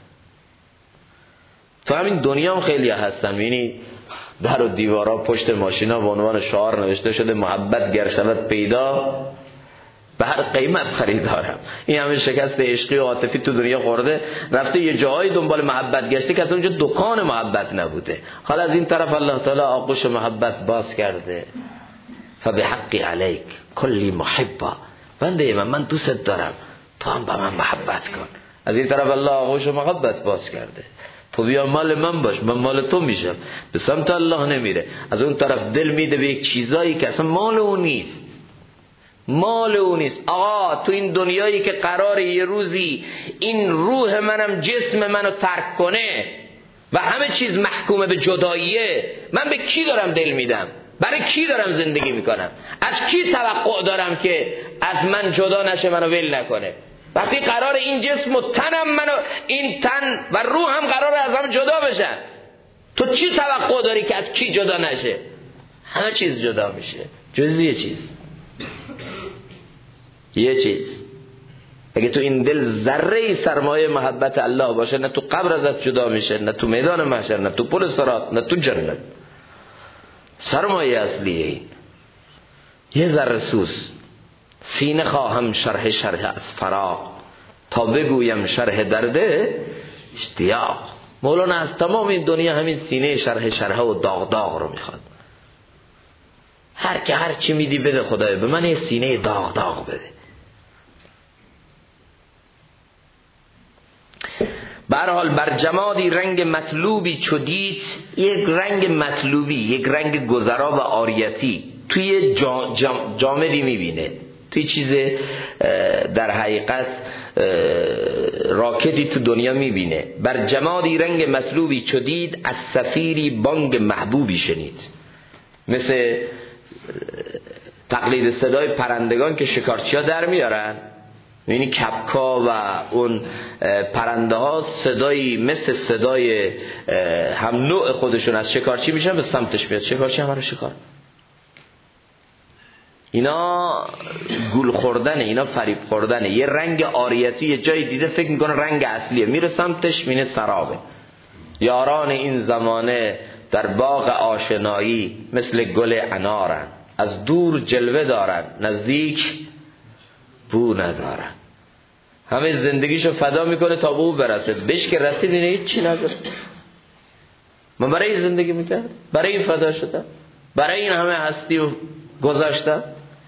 تو همین دنیا هم خیلی هستن، یعنی در و دیوارا پشت ماشینا به عنوان شعار نوشته شده محبت گر شود پیدا به هر قیمت خریدارم. این همه شکست عشقی و عاطفی تو دنیا خورده، رفته یه جایی دنبال محبت گشته که اصلا اونجا دکان محبت نبوده. حالا از این طرف الله تعالی آغوش محبت باز کرده. فبحقی علیک کلی محبا، بنده من دوست دارم، تو هم به من محبت کن. از این طرف الله آغوش محبت باز کرده، تو بیا مال من باش، من مال تو میشم. به سمت الله نمیره. از اون طرف دل میده به یک چیزایی که اصلا مال اون نیست. مال او نیست. آقا تو این دنیایی که قراره یه روزی این روح منم جسم منو ترک کنه و همه چیز محکوم به جداییه، من به کی دارم دل میدم؟ برای کی دارم زندگی میکنم؟ از کی توقع دارم که از من جدا نشه، منو ول نکنه؟ وقتی قرار این جسم و تنم منو، این تن و روحم قرار از هم جدا بشن، تو چی توقع داری که از کی جدا نشه؟ همه چیز جدا میشه جز یه چیز. اگه تو این دل ذره سرمایه محبت الله باشه، نه تو قبر ازت جدا میشه، نه تو میدان محشر، نه تو پل صراط، نه تو جنت. سرمایه اصلیه این. یه ذره سوز سینه خواهم شرح از فراق، تا بگویم شرح درده اشتیاق. مولانا از تمام این دنیا همین سینه شرح و داغ رو میخواد. هر چی میدی بده خدای، به من یه سینه داغ بده. به هر حال بر جمادی رنگ مطلوبی چو دید، یک رنگ مطلوبی، یک رنگ گذرا و عاریتی توی جامدی میبینه، توی چیز در حقیقت راکتی تو دنیا میبینه. بر جمادی رنگ مطلوبی چو دید، از صفیری بانگ محبوبی شنید. مثل تقلید صدای پرندگان که شکارچی ها در میارن، یعنی کپکا و اون پرنده ها صدایی مثل صدای هم نوع خودشون از شکارچی میشن، به سمتش میاد، شکارچی هم رو شکار. اینا گول خوردنه، اینا فریب خوردنه. یه رنگ عاریتی یه جایی دیده فکر میکنه رنگ اصلیه، میره سمتش مینه سرابه. یاران این زمانه در باغ آشنایی مثل گل انارن، از دور جلوه دارن نزدیک بو ندارن. همه زندگیشو فدا میکنه تا به او برسه، بهش که رسید اینه هیچ چی نداره. من برای این زندگی میکرد، برای این فدا شدم، برای این همه هستی و گذاشتم.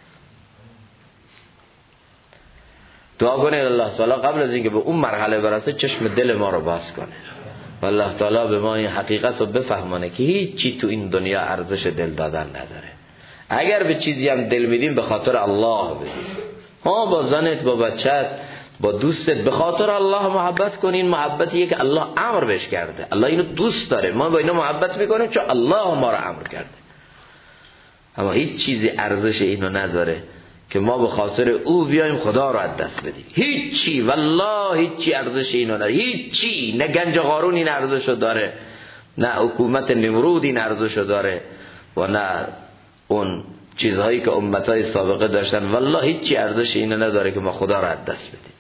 دعا کنه الله تعالی قبل از اینکه به اون مرحله برسه چشم دل ما رو باز کنه و الله تعالی به ما این حقیقت رو بفهمانه که هیچ چی تو این دنیا ارزش دل دادن نداره. اگر به چیزی هم دل میدیم به خاطر الله بدیم. با زنت، با بچت، با دوستت به خاطر الله محبت کن. این محبتیه که الله امر بهش کرده، الله اینو دوست داره، ما با اینا محبت میکنیم چون الله ما رو امر کرده. اما هیچ چیزی ارزش اینو نداره که ما به خاطر او بیایم خدا رو از دست بدیم. هیچی، والله هیچی ارزش اینو نداره. هیچی، نه گنج قارون این ارزشو داره، نه حکومت نمرود این ارزشو داره و نه اون چیزهایی که امتهای سابقه داشتن. والله هیچی ارزش اینو نداره که ما خدا رو از دست بدیم.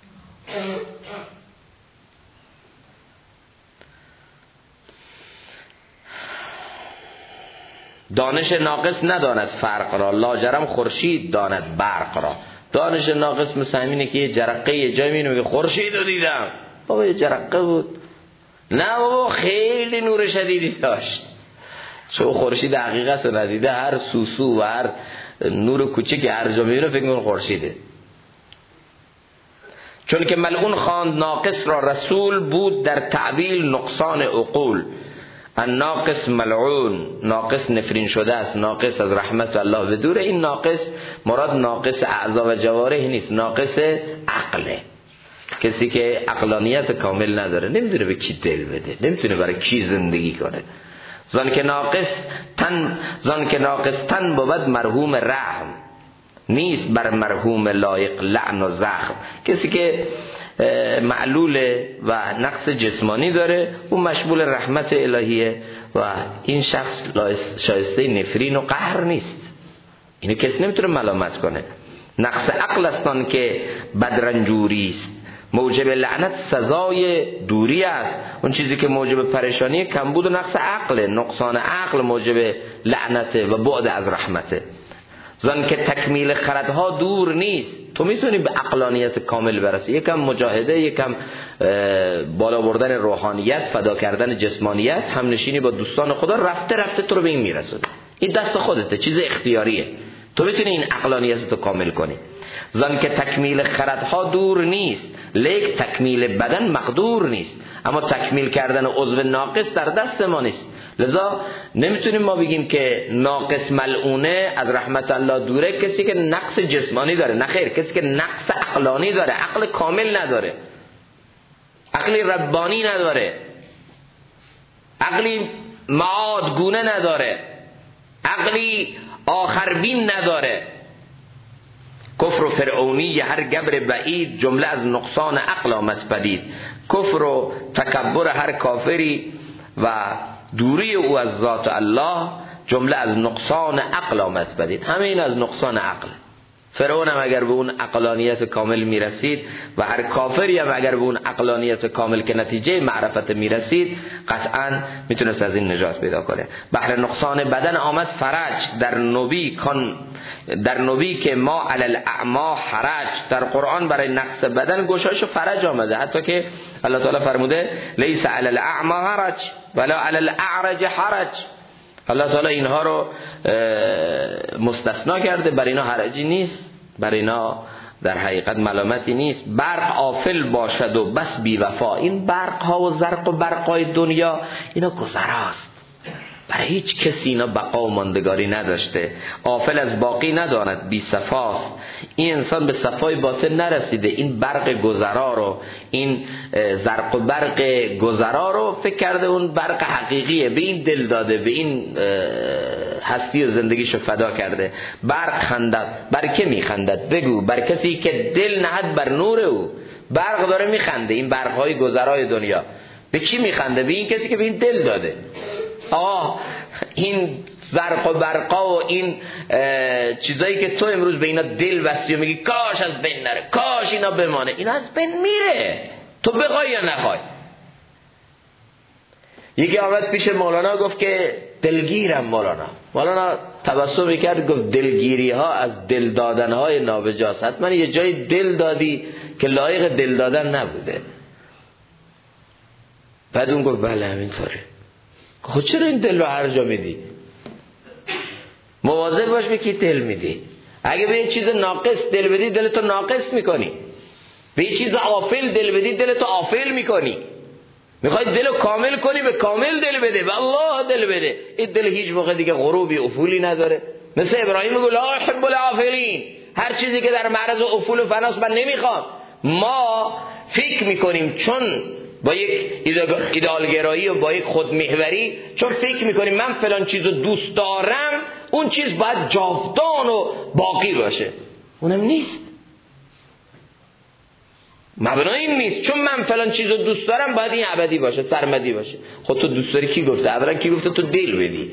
دانش ناقص نداند فرق را، لاجرم خورشید داند برق را. دانش ناقص مثل همینه که یه جرقه یه جایی میبینه میگه خورشید رو دیدم. بابا یه جرقه بود. نه بابا خیلی نور شدیدی داشت. چون خورشید حقیقت رو ندیده، هر سوسو و هر نور کوچکی هر جا میبینه فکر میکنه خورشیده. چون که ملعون خواند ناقص را رسول، بود در تعبیل نقصان عقول. الناقص ملعون، ناقص نفرین شده است، ناقص از رحمت الله به دوره. این ناقص مراد ناقص اعضا و جوارح نیست، ناقص عقله. کسی که عقلانیت کامل نداره، نمیدونه به کی دل بده، نمیتونه برای کی زندگی کنه. زان که ناقص تن بود مرحوم رحم، نیست بر مرحوم لایق لعن و زخم. کسی که معلول و نقص جسمانی داره اون مشمول رحمت الهیه و این شخص شایسته نفرین و قهر نیست. اینو کسی نمیتونه ملامت کنه. نقص عقل استان که بدرنجوری است، موجب لعنت سزای دوری است. اون چیزی که موجب پریشانی کمبود و نقص عقله، نقصان عقل موجب لعنته و بعد از رحمته. زن که تکمیل خردها دور نیست. تو میتونی به عقلانیت کامل برسی، یکم مجاهده، یکم بالا بردن روحانیت، فدا کردن جسمانیت، همنشینی با دوستان خدا، رفته رفته تو رو به این میرسونه. این دست خودته، چیز اختیاریه. تو میتونی این عقلانیت رو کامل کنی. زن که تکمیل خردها دور نیست، لیک تکمیل بدن مقدور نیست. اما تکمیل کردن عضو ناقص در دست ما نیست. لذا نمیتونیم ما بگیم که ناقص ملعونه از رحمت الله دوره کسی که نقص جسمانی داره، نه خیر، کسی که نقص عقلانی داره، عقل کامل نداره، عقلی ربانی نداره، عقلی معادگونه نداره، عقلی آخربین نداره. کفر و فرعونی هر گبر بعید، جمله از نقصان عقل آمد پدید. کفر و تکبر هر کافری و دوری او از ذات الله، جمله از نقصان عقل آمد پدید. همه این از نقصان عقل. فرعون هم اگر به اون عقلانیت کامل میرسید و هر کافری هم اگر به اون عقلانیت کامل که نتیجه معرفت میرسید، قطعا میتونست از این نجات پیدا کنه. بحر نقصان بدن آمد فرج، در نبی که ما علی الاعما حرج. در قرآن برای نقص بدن گشایش و فرج آمده، حتی که الله تعالی فرموده لیس علی الاعما حرج ولا علی الاعرج حرج. الله تعالی اینها رو مستثنا کرده، برای اینا حرجی نیست، برای اینا در حقیقت ملامتی نیست. برق آفل باشد و بس بی وفا. این برق ها و زرق و برقای دنیا اینا گذراست، برای هیچ کسی اینا بقا و ماندگاری نداشته. آفل از باقی نداند بی صفاست. این انسان به صفای باطن نرسیده، این برق گذرا رو، این زرق و برق گذرا رو فکر کرده اون برق حقیقیه، به این دل داده، به این هستی و زندگیشو فدا کرده. برق خندد، بر که میخندد بگو؟ بر کسی که دل نهد بر نور او. برق داره میخنده، این برقهای گذرای دنیا. به کی میخنده؟ به این کسی که به این دل داده. این زرق و برقا و این چیزایی که تو امروز به اینا دل بستی و میگی کاش از بین نره، کاش اینا بمانه، اینا از بین میره، تو بخوای یا نخوای. یکی آمد پیش مولانا گفت که دلگیرم. مولانا تبسم کرد گفت دلگیری ها از دل دادن های نابجاست. حتما یه جای دل دادی که لایق دل دادن نبوده. بعد اون گفت بله همینطوره. خود چرا این دل رو هر جا میدی؟ مواظب باش به کی دل میدی. اگه به یه چیز ناقص دل بدی دلتو ناقص میکنی، به یه چیز آفل دل بدی دلتو آفل میکنی. میخوای دلو کامل کنی، به کامل دل بده، به الله دل بده. این دل هیچ موقع دیگه غروبی افولی نداره. مثل ابراهیم میگه لا احب الافلین، هر چیزی که در معرض افول و فناست من نمیخوام. ما فکر میکنیم چون با یک ایدئالگرایی و با یک خودمحوری، چون فکر میکنیم من فلان چیزو دوست دارم، اون چیز باید جاودان و باقی باشه. اونم نیست. مبنا این نیست چون من فلان چیزو دوست دارم باید این ابدی باشه، سرمدی باشه. خود تو دوست داری کی گفته؟ اولا کی گفته تو دل بدی؟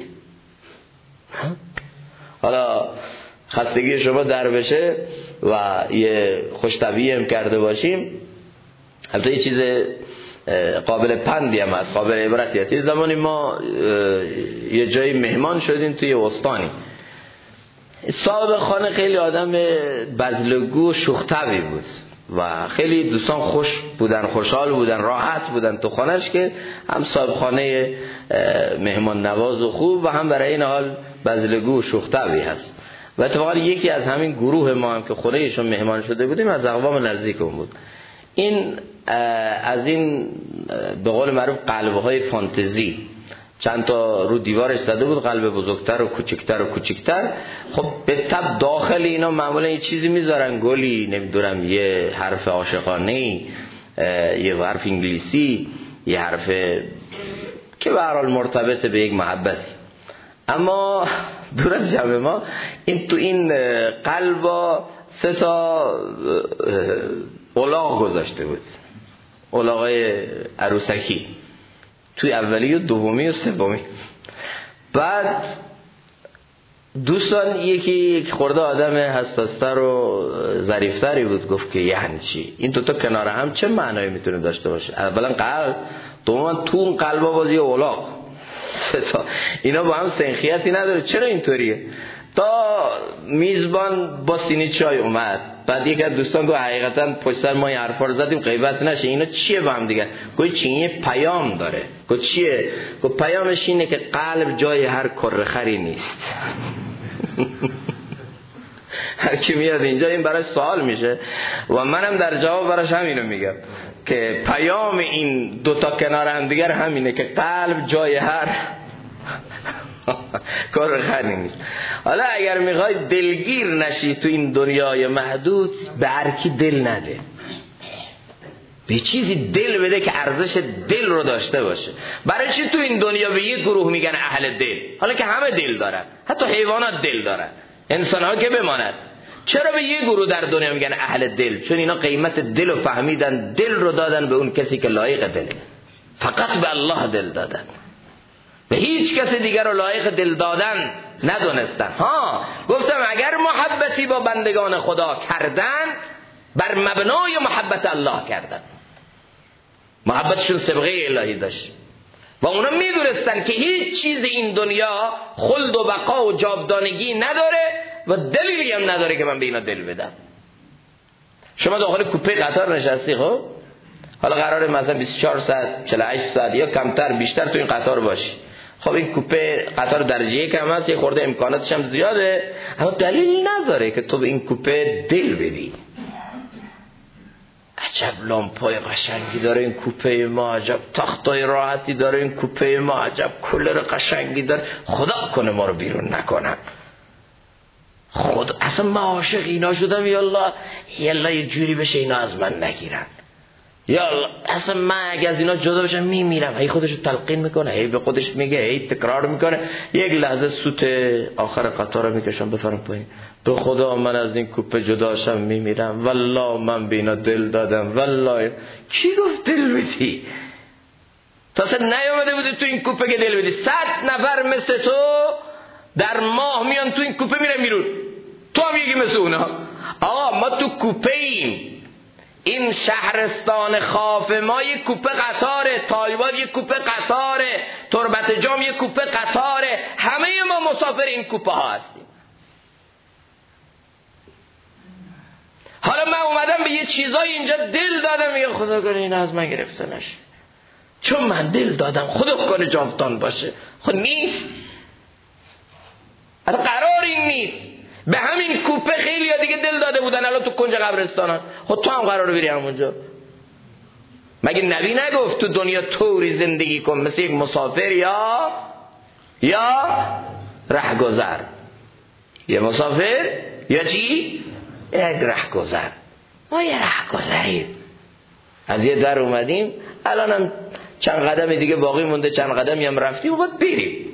حالا خستگی شما در بشه و یه خوشطبعی هم کرده باشیم، البته یه چیز قابل پندی هم هست، قابل عبرتی هست. یه زمانی ما یه جایی مهمان شدیم توی استانی. صاحب خانه خیلی آدم بذلگو و شوخ‌طبعی بود و خیلی دوستان خوش بودن، خوشحال بودن، راحت بودن تو خانهش که هم صاحب خانه مهمان نواز و خوب و هم برای این حال بذلگو و شوخ‌طبعی هست. و اتفاقا یکی از همین گروه ما هم که خونه‌ایشون مهمان شده بودیم از اقوام نزدیکم بود. این از این به قول معروف قلب‌های فانتزی چند تا رو دیوارش زده بود، قلب بزرگتر و کوچکتر و کوچکتر. خب به تبع داخل اینا معمولا یه چیزی میذارن، گلی، نمیدونم یه حرف عاشقانه‌ای، یه حرف انگلیسی، یه حرف که به هر حال مرتبط به یک محبتی. اما دور از جمع ما این تو این قلبا 3 تا الاغ گذاشته بود، الاغای عروسکی، توی اولی و دومی و سومی. بعد دوستان یکی خورده آدم حساستر و ظریفتری بود گفت که یعنی چی این دوتا کنار هم چه معنایی میتونه داشته باشه؟ اولا قلب، دوما تو اون قلبا بازی الاغ، 3 تا اینا با هم سنخیتی نداره. چرا اینطوریه؟ تا میزبان با سینی چای اومد، بعد یک از دوستان گفت حقیقتا پشت سر ما این حرفا رو زدیم غیبت نشه، اینا چیه با هم دیگه؟ گفت چی؟ یه پیام داره. گفت چیه؟ گفت پیامش اینه که قلب جای هر کره خری نیست. هر کی میاد اینجا این براش سوال میشه و منم در جواب براش همینو میگم که پیام این دوتا کنار هم دیگر همینه که قلب جای هر کار خری نیست. حالا اگر میخوای دلگیر نشی تو این دنیای محدود، به هر کی دل نده، به چیزی دل بده که ارزش دل رو داشته باشه. برای چی تو این دنیا به یک گروه میگن اهل دل، حالا که همه دل دارن، حتی حیوانات دل دارن، انسان ها که بماند؟ چرا به یک گروه در دنیا میگن اهل دل؟ چون اینا قیمت دل رو فهمیدن، دل رو دادن به اون کسی که لایق دل، فقط به الله دل دادن، به هیچ کس دیگر رو لایق دل دادن ندونستن. ها گفتم اگر محبتی با بندگان خدا کردن، بر مبنای محبت الله کردن، محبتشون سابقه الهی داشت و اونا میدونستن که هیچ چیز این دنیا خلد و بقا و جاودانگی نداره و دلیلی هم نداره که من به اینا دل بدم. شما داخل کوپه قطار نشستی، خب حالا قراره مثلا 24 ساعت 48 ساعت یا کمتر بیشتر تو این قطار باشی. خب این کوپه قطار درجه یک هم هست، یه خورده امکاناتش هم زیاده، اما دلیل نداره که تو به این کوپه دل بدی. عجب لامپای قشنگی داره این کوپه ما، عجب تختای راحتی داره این کوپه ما، عجب کولر قشنگی داره، خدا کنه ما رو بیرون نکنن. خود اصلا من عاشق اینا شدم، یالله یه جوری بشه اینا از من نگیرن، یالله اصلا من اگه از اینا جدا بشم میمیرم. هی خودشو تلقین میکنه، هی به خودش میگه، هی تکرار میکنه. یک لحظه سوت آخر قطار رو میکشم بفرم پایین، به خدا من از این کوپه جدا شم میمیرم، والله من به اینا دل دادم، والله. کی گفت دل بدی؟ تا اصلا نیامده بوده تو این کوپه که دل بدی. 100 نفر مثل تو در ماه میان تو این کوپه میرن بیرون، تو هم یکی مثل اونا. آقا ما تو کوپه ایم، این شهرستان خاف ما یک کوپه قطاره، تایوان یک کوپه قطاره، تربت جام یک کوپه قطاره، همه ما مسافر این کوپه ها هستیم. حالا من اومدم به یه چیزای اینجا دل دادم، میگه خدا کنه این از من گرفته نشه، چون من دل دادم خدا کنه جاودان باشه. خب نیست، اصلا قرار این نیست. به همین کوپه خیلی ها دیگه دل داده بودن، الان تو کنج قبرستانن. خب تو هم قراره بری همونجا؟ مگه نبی نگفت تو دنیا طوری زندگی کن مثل یک مسافر یا رهگذر؟ یه مسافر یا چی؟ یک رهگذر. ما یه رهگذریم، از یه در اومدیم، الان هم چند قدم دیگه باقی مونده، چند قدمی هم رفتیم و باید بریم.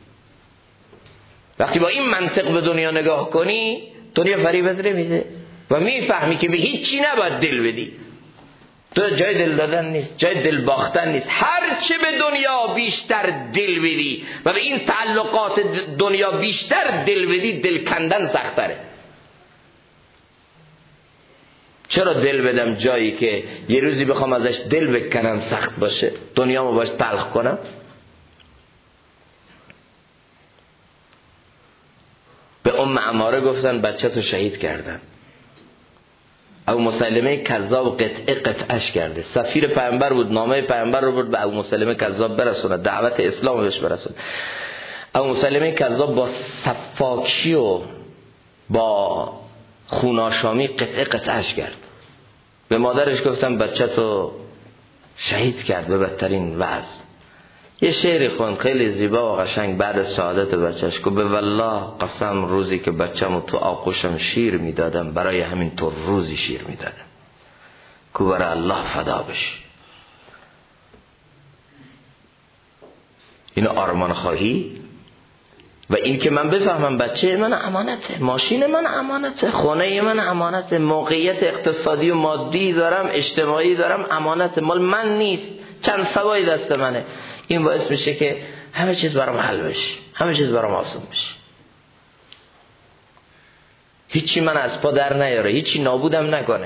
وقتی با این منطق به دنیا نگاه کنی، دنیا فریبت نمیده و میفهمی که به هیچی نباید دل بدی. تو جای دل دادن نیست، جای دل باختن نیست. هر چه به دنیا بیشتر دل بدی و به این تعلقات دنیا بیشتر دل بدی، دل کندن سختره. چرا دل بدم جایی که یه روزی بخوام ازش دل بکنم سخت باشه، دنیامو باش تلخ کنم؟ به ام عماره گفتن بچه تو شهید کردن. ابو مسلمه کذاب قطعش کرده. سفیر پیامبر بود، نامه پیامبر رو برد به ابو مسلمه کذاب برسونه، دعوت اسلام بهش برسونه. ابو مسلمه کذاب با سفاکی و با خوناشامی قطعش کرد. به مادرش گفتن بچه تو شهید کرد به بدترین وضع. یه شعری خوند خیلی زیبا و قشنگ بعد از شهادت بچهش، که به والله قسم روزی که بچه‌مو تو آغوشم شیر میدادم، برای همین تو روزی شیر میدادم که برای الله فدا بشی. اینو آرمان خواهی و این که من بفهمم بچه من امانته، ماشین من امانته، خونه من امانته، موقعیت اقتصادی و مادی دارم، اجتماعی دارم، امانته، مال من نیست، چند سوای دست منه. این باعث میشه که همه چیز برام حل بشه، همه چیز برام آسان بشه، هیچی من از پا در نیاره، هیچی نابودم نکنه.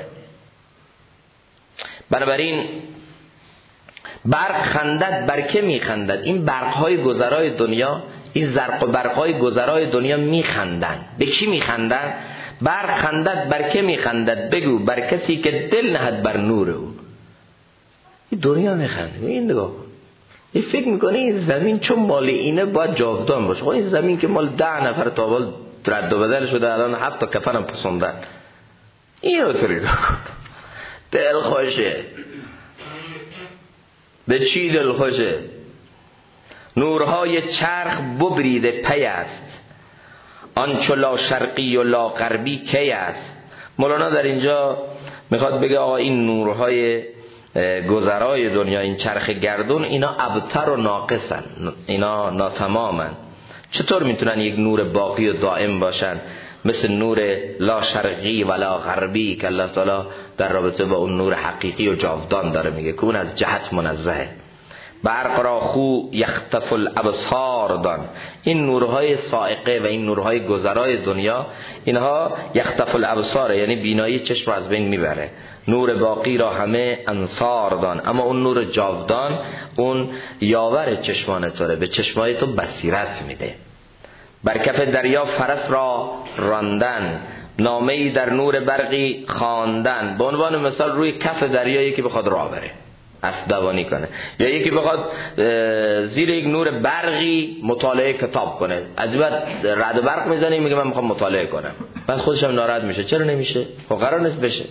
بنابراین برق خندد بر که میخندد؟ این برقهای گذرای دنیا، این زرق و برقهای گذرای دنیا میخندن. به کی میخندن؟ برق خندد بر که میخندد؟ بگو بر کسی که دل نهد بر نور او. این دنیا میخنده. این نگاه کن، این فکر میکنه این زمین چون مال اینه باید جاودان باشه. این زمین که مال 10 نفر تا اول رد و بدل شده، الان 7 تا کفن هم پسوندن. اینو تو نگاه کن، دل خوشه. به چی دل خوشه؟ نورهای چرخ ببریده پی است، آنچو لا شرقی و لا غربی کی است. مولانا در اینجا میخواد بگه آقا این نورهای گذرای دنیا، این چرخ گردون، اینا ابتر و ناقصن، اینا ناتمامن. چطور میتونن یک نور باقی و دائم باشن مثل نور لا شرقی و لا غربی که الله تعالی در رابطه با اون نور حقیقی و جاودان داره میگه که اون از جهت منزهه. برق را خو یختف الابصار دان، این نورهای صاعقه و این نورهای گذرای دنیا اینها یختف الابصار، یعنی بینایی چشم را از بین میبره. نور باقی را همه انصار دان، اما اون نور جاودان اون یاور چشمان توره، به چشمای تو بصیرت میده. بر کف دریا فرس را راندن، نامه‌ای در نور برقی خواندن. به عنوان مثال روی کف دریا یکی بخواد راه بره، اسبدوانی کنه، یا یکی بخواد زیر یک نور برقی مطالعه کتاب کنه، از بعد رعد و برق میزنه میگه من میخوام مطالعه کنم، بعد خودش هم ناراحت میشه. چرا نمیشه؟ خب قرار نیست بشه.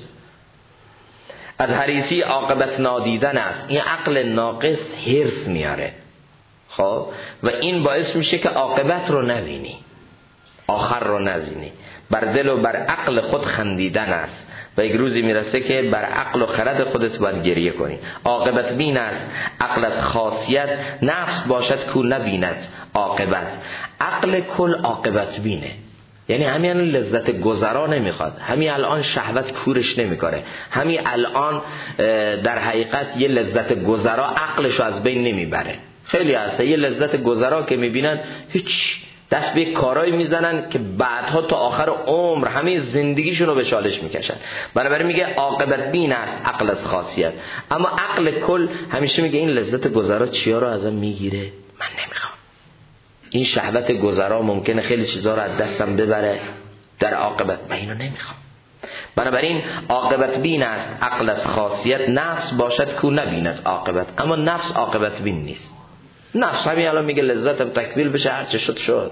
از حریصی عاقبت نادیدن است، این عقل ناقص حرص میاره، خب، و این باعث میشه که عاقبت رو نبینی، آخر رو نبینی. بر دل و بر عقل خود خندیدن است و یک روزی میرسه که بر عقل و خرد خودت باید گریه کنی. عاقبت بین است عقل از خاصیت، نفس باشد کو نبیند عاقبت. عقل کل عاقبت بینه، یعنی همین لذت گذرا نمیخواد، همین الان شهوت کورش نمیکنه، همین الان در حقیقت یه لذت گذرا عقلشو از بین نمیبره. خیلی هست یه لذت گذرا که میبینن هیچ، دست به کارایی میزنن که بعدها تا آخر عمر همه زندگیشون رو به چالش میکشن. بنابراین میگه عاقبت بین است عقل از خاصیت، اما عقل کل همیشه میگه این لذت گذرا چیا رو ازم میگیره، من نمیخوام. این شهوت گذرا ممکنه خیلی چیزا رو از دستم ببره در عاقبت، من اینو نمیخوام. بنابراین عاقبت بین است عقل از خاصیت، نفس باشد کو نبیند عاقبت. اما نفس عاقبت بین نیست. نفس همین الان میگه لذتم تکمیل بشه، هر چه شد شد.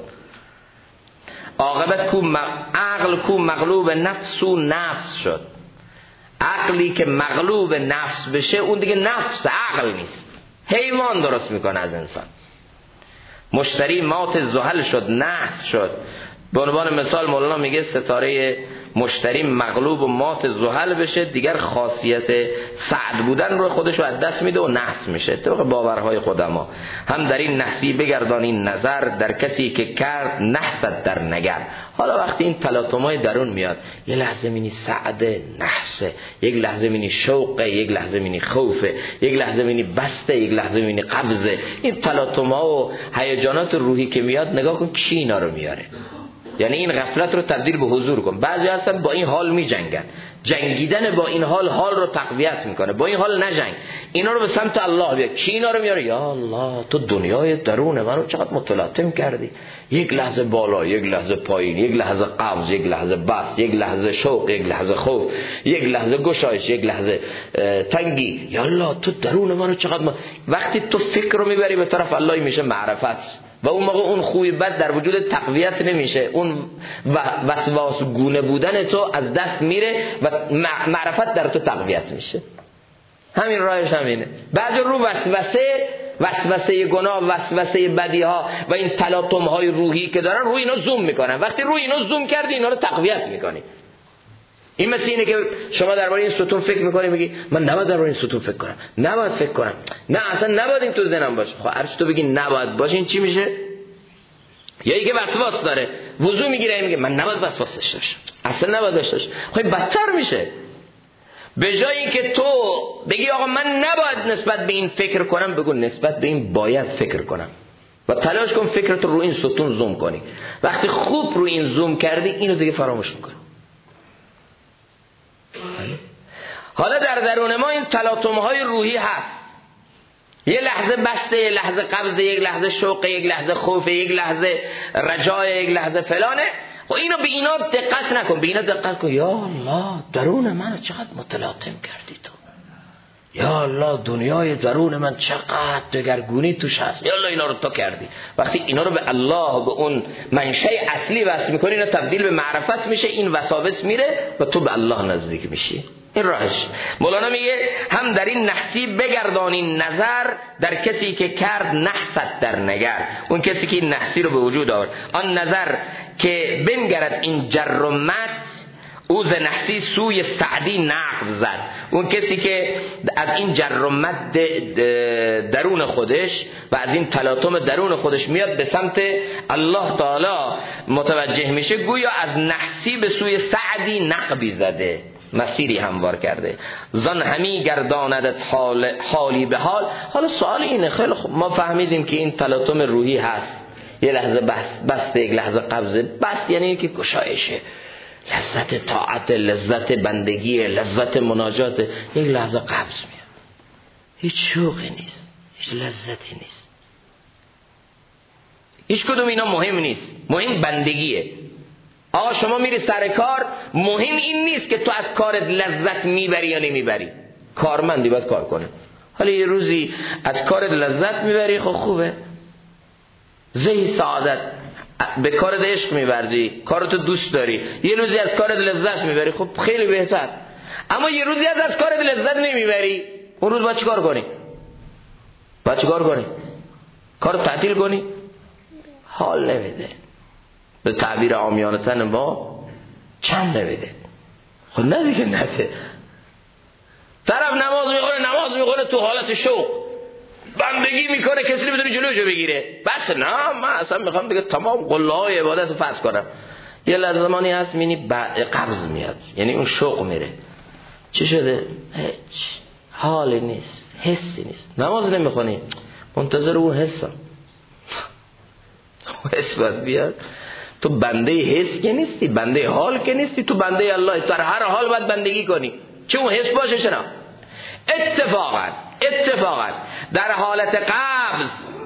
عاقبت کو عقل کو مغلوب نفس و نفس شد. عقلی که مغلوب نفس بشه اون دیگه نفس، عقل نیست، حیوان درست میکنه از انسان. مشتری مات زحل شد، نحس شد. به عنوان مثال مولانا میگه ستاره مشتری مغلوب و مات زحل بشه، دیگر خاصیت سعد بودن رو خودش رو از دست میده و نحس میشه. طبق باورهای قدما هم در این نحسی بگردان این نظر، در کسی که کرد نحست در نگر. حالا وقتی این تلاطم‌های درون میاد، یه لحظه مینی سعد نحسه، یک لحظه مینی شوقه، یک لحظه مینی خوفه، یک لحظه مینی بسته، یک لحظه مینی قبضه. این تلاطم‌ها و هیجانات روحی که میاد، نگاه کن کی اینا رو میاره. یعنی این غفلت رو تبدیل به حضور کن. بعضی هستن با این حال می جنگن، جنگیدن با این حال رو تقویت میکنه. با این حال نجنگ، اینا رو به سمت الله بیا. کی اینا رو میاره؟ یا الله، تو دنیای درون منو چقدر متلاطم کردی. یک لحظه بالا، یک لحظه پایین، یک لحظه قبض، یک لحظه بس، یک لحظه شوق، یک لحظه خوف، یک لحظه گشایش، یک لحظه تنگی. یا الله، تو درون منو چقدر وقتی تو فکر رو میبری به طرف الله میشه معرفت، و اون موقع اون خوی بد در وجود تقویت نمیشه، اون وسواس گونه بودن تو از دست میره و معرفت در تو تقویت میشه. همین راهش همینه. بعضی رو وسوسه گناه، وسوسه بدی ها و این تلاطم های روحی که دارن، روی اینا زوم میکنن. وقتی روی اینا زوم کردی، اینا رو تقویت میکنی. این مثل اینه که شما درباره این ستون فکر میکنی، میگی من نباید درباره این ستون فکر کنم، نباید فکر کنم، نه اصلا نباید این تو ذهنم باشه. خب هر چی تو بگی نباید باشه، این چی میشه؟ یا اینکه وسواس داره، وضو میگیره میگه من نباید وسواس داشته باشم، اصلا نباید داشته باشم. خب بدتر میشه. به جای اینکه تو بگی آقا من نباید نسبت به این فکر کنم، بگو نسبت به این باید فکر کنم و تلاش کن فکرت رو این ستون زوم کنی. وقتی خوب رو این زوم کردی، اینو دیگه فراموش میکنی. حالا در درون ما این تلاطم‌های روحی هست، یه لحظه بسته، یه لحظه قبضه، یک لحظه شوق، یک لحظه خوف، یک لحظه رجای، یک لحظه فلانه. و اینو به اینا دقت نکن، به اینا دقت کن. یا الله، درون من چقدر متلاطم کردی تو. یا الله، دنیای درون من چقدر دگرگونی توش هست. یا الله، اینا رو تو کردی. وقتی اینا رو به الله، به اون منشأ اصلی وصل میکنی، اینا تبدیل به معرفت میشه، این وساوس میره و تو به الله نزدیک میشی. این راهش. مولانا میگه هم در این نحسی بگردانی نظر، در کسی که کرد نحست در نگر. اون کسی که این نحسی رو به وجود آورد، آن نظر که بنگرد این جرمت، او ز نحسی سوی سعدی نقب زد. اون کسی که از این جرمت درون خودش و از این تلاطم درون خودش میاد به سمت الله تعالی متوجه میشه، گویا از نحسی به سوی سعدی نقبی زده، مسیری هموار کرده. زن همی گرداندت حالی به حال. حالا سوال اینه، خیلی خوب ما فهمیدیم که این تلاطم روحی هست، یه لحظه بسته، یک لحظه قبضه. بس یعنی که گشایشه، لذت طاعت، لذت بندگی، لذت مناجات، یک لحظه قبض میاد. هیچ شوقی نیست، هیچ لذتی نیست، هیچ کدوم اینا مهم نیست. مهم بندگیه. آقا شما میری سر کار، مهم این نیست که تو از کارت لذت میبری یا نمیبری. کارمندی باید کار کنه. حالا یه روزی از کارت لذت میبری، خب خوبه، زهی سعادت، به کارت عشق می‌ورزی، کارتو دوست داری، یه روزی از کارت لذت میبری، خب خیلی بهتر. اما یه روزی از کارت لذت نمیبری، اون روز باید چیکار کنی؟ کارو تعطیل کنی؟ حال نمیده. به تعبیر عامیانه تن ما چند نمیده. خب نه دیگه، نده. طرف نماز میخونه تو حالت شوق، بندگی میکنه، کسی نمیتونه جلوشو بگیره. بس نه، من اصلا میخوام دیگه تمام قله های عبادت رو فسخ کنم. یه زمانی هست میبینی قبض میاد، یعنی اون شوق میره. چی شده؟ هیچ حالی نیست، حسی نیست. نماز نمیخونی، منتظر اون حسم. حس باید بیاد. تو بنده حس که نیستی، بنده حال که نیستی، تو بنده الله. تو هر حال باید بندگی کنی، چه اون حس باشه چه نه. اتفاقا در حالت قبض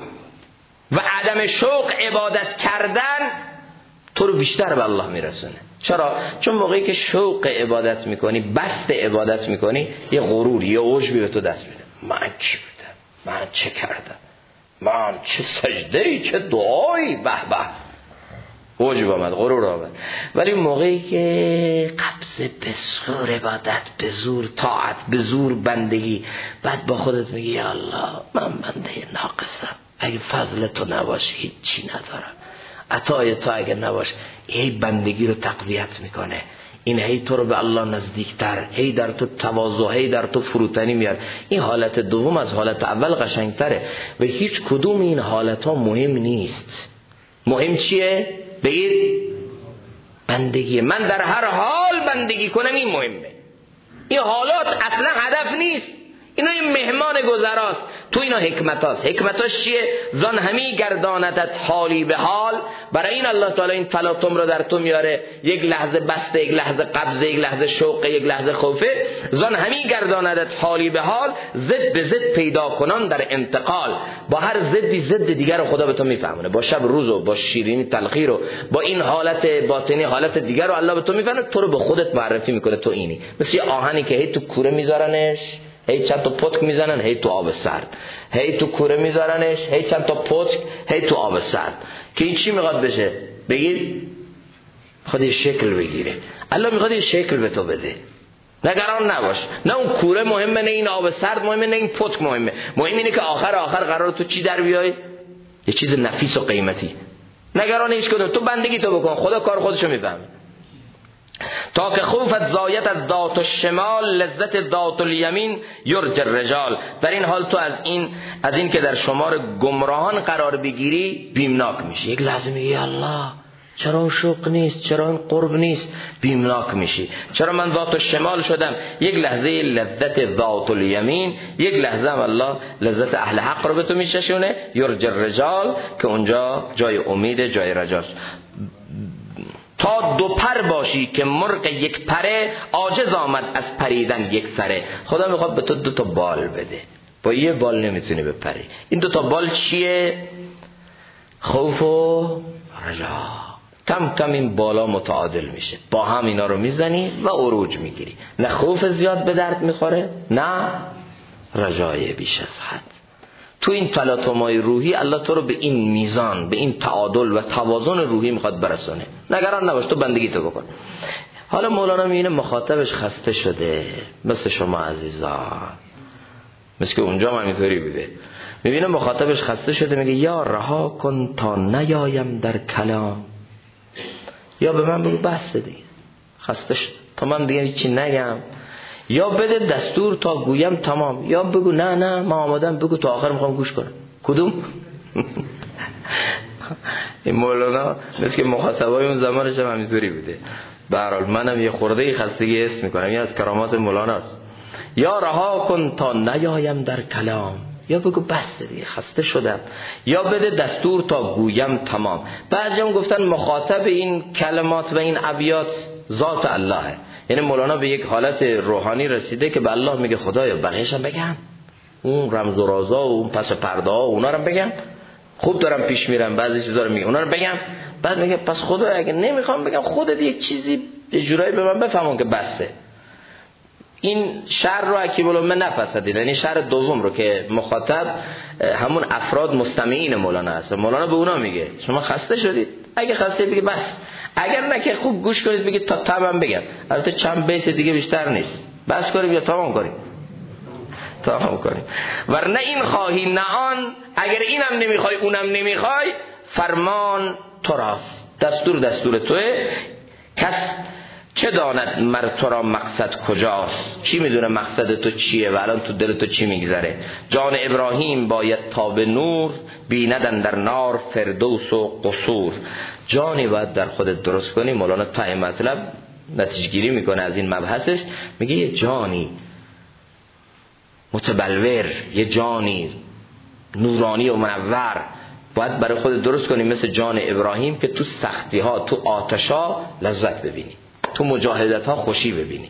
و عدم شوق عبادت کردن تو رو بیشتر به الله میرسونه. چرا؟ چون موقعی که شوق عبادت میکنی، بست عبادت میکنی، یه غرور، یه عجبی به تو دست میده. من کی بودم؟ من چه کردم؟ من چه سجده‌ای، چه دعایی، به به، عجب آمد، غرور آمد. ولی موقعی که قبض، به زور عبادت، به زور طاعت، به زور بندگی، بعد با خودت میگی یا الله من بنده ناقصم، اگه فضل تو نباشه هیچی ندارم، عطای تو اگه نباشه، هی بندگی رو تقویت میکنه. این هی تو رو به الله نزدیکتر، هی در تو تواضع، هی در تو فروتنی میاد. این حالت دوم از حالت اول قشنگتره و هیچ کدوم این حالت ها مهم نیست. مهم چیه؟ بگید بندگی. من در هر حال بندگی کنم، این مهمه. این حالات اصلا هدف نیست، اینا این مهمان گذراست. تو اینا حکمتاست. حکمتاش چیه؟ زان همی گرداندت حالی به حال. برای این الله تعالی این تلاطم رو در تو میاره، یک لحظه بسته، یک لحظه قبضه، یک لحظه شوق، یک لحظه خوفه. زان همی گرداندت حالی به حال، زد به زد پیدا کنان در انتقال. با هر زدی زد دیگر رو خدا به تو میفهمونه، با شب روز و با شیرینی تلخی رو، با این حالت باطنی حالت دیگر رو الله به تو میفهمونه، تو رو به خودت معرفی میکنه تو اینی. مثل آهنی که هی تو کوره میذارنش، هی چند تا پتک میزنن، هی تو آب سرد، هی تو کوره میذارنش، هی چند تا پتک، هی تو آب سرد. که این چی میخواد بشه؟ بگید میخواد یه شکل بگیره. الله میخواد یه شکل به تو بده، نگران نباش. نه اون کوره مهمه، نه این آب سرد مهمه، نه این پتک مهمه. مهم اینه که آخر قرار تو چی در بیای؟ یه چیز نفیس و قیمتی. نگران هیچ کدوم، تو بندگی تو بکن، خدا کار خودشو میفهمه. تا که خوفت زایت از ذات الشمال، لذت ذات الیمین یرج الرجال. در این حال تو از این که در شمار گمراهان قرار بگیری بیمناک میشی. یک لحظه میگی الله چرا اون شوق نیست، چرا این قرب نیست، بیمناک میشی. چرا من ذات الشمال شدم؟ یک لحظه لذت ذات الیمین، یک لحظه هم الله لذت اهل حق رو به تو میچشونه. یرج الرجال، که اونجا جای امید، جای رجاست. تا دو پر باشی که مرغ یک پره، عاجز آمد از پریدن یک سره. خدا میخواد به تو 2 تا بال بده، با یه بال نمیتونی بپری. این 2 تا بال چیه؟ خوف و رجا. کم کم این بالا متعادل میشه، با هم اینا رو میزنی و عروج میگیری. نه خوف زیاد به درد میخوره، نه رجای بیش از حد. تو این تلاطم‌های روحی الله تو رو به این میزان، به این تعادل و توازن روحی میخواد برسونه. نگران نباش، تو بندگی تو بکن. حالا مولانا میبینه مخاطبش خسته شده، مثل شما عزیزان، مثل که اونجا هم همینطوری بوده. میبینه مخاطبش خسته شده، میگه یا رها کن تا نیایم در کلام، یا به من بگو بس دیگه، خسته شد تا من دیگه هیچی نگم، یا بده دستور تا گویم تمام، یا بگو نه ما آمادم، بگو تا آخر میخوام گوش کنم. کدوم؟ این مولانا مثل که مخاطبای اون زمانش هم همینطوری بوده. به هر حال منم یه خورده خستگی حس میکنم، این از کرامات مولاناست. یا رها کن تا نیایم در کلام، یا بگو بس دیگه خسته شدم، یا بده دستور تا گویم تمام. بعضی هم گفتن مخاطب این کلمات و این ابیات ذات اللهه، یعنی مولانا به یک حالت روحانی رسیده که به الله میگه خدایا بقیه‌ش هم بگم، اون رمز و رازا و اون پس پرده ها اونا رو بگم، خوب دارم پیش میرم، بعضی چیزا رو میگم اونا رو بگم. بعد میگه پس خدا اگه نمیخوام بگم خودت یک چیزی یه جورایی به من بفهمون که بسه. این شر رو حکیم الامه نپسندید، یعنی شر دوم رو که مخاطب همون افراد مستمعین مولانا هست، مولانا به اونا میگه شما خسته شدید، اگه خسته بگید بس، اگر نه که خوب گوش کنید بگید تا تمام بگم. البته چند بیت دیگه بیشتر نیست، بس کنیم یا تمام کنیم؟ تمام کنیم. ورنه این خواهی نه آن، اگر اینم نمیخوای اونم نمیخوای، فرمان تو راست، دستور توه. کس چه داند مر تو را مقصد کجاست، چی میدونه مقصد تو چیه و الان تو دل تو چی میگذره. جان ابراهیم باید تا به نور، بیندن در نار فردوس و قصور. جانی باید در خودت درست کنی. مولانا تا مطلب نتیجه گیری میکنه از این مبحثش، میگه یه جانی متبلور، یه جانی نورانی و منور باید برای خودت درست کنی، مثل جان ابراهیم که تو سختی ها، تو آتش ها لذت ببینی، تو مجاهدت ها خوشی ببینی.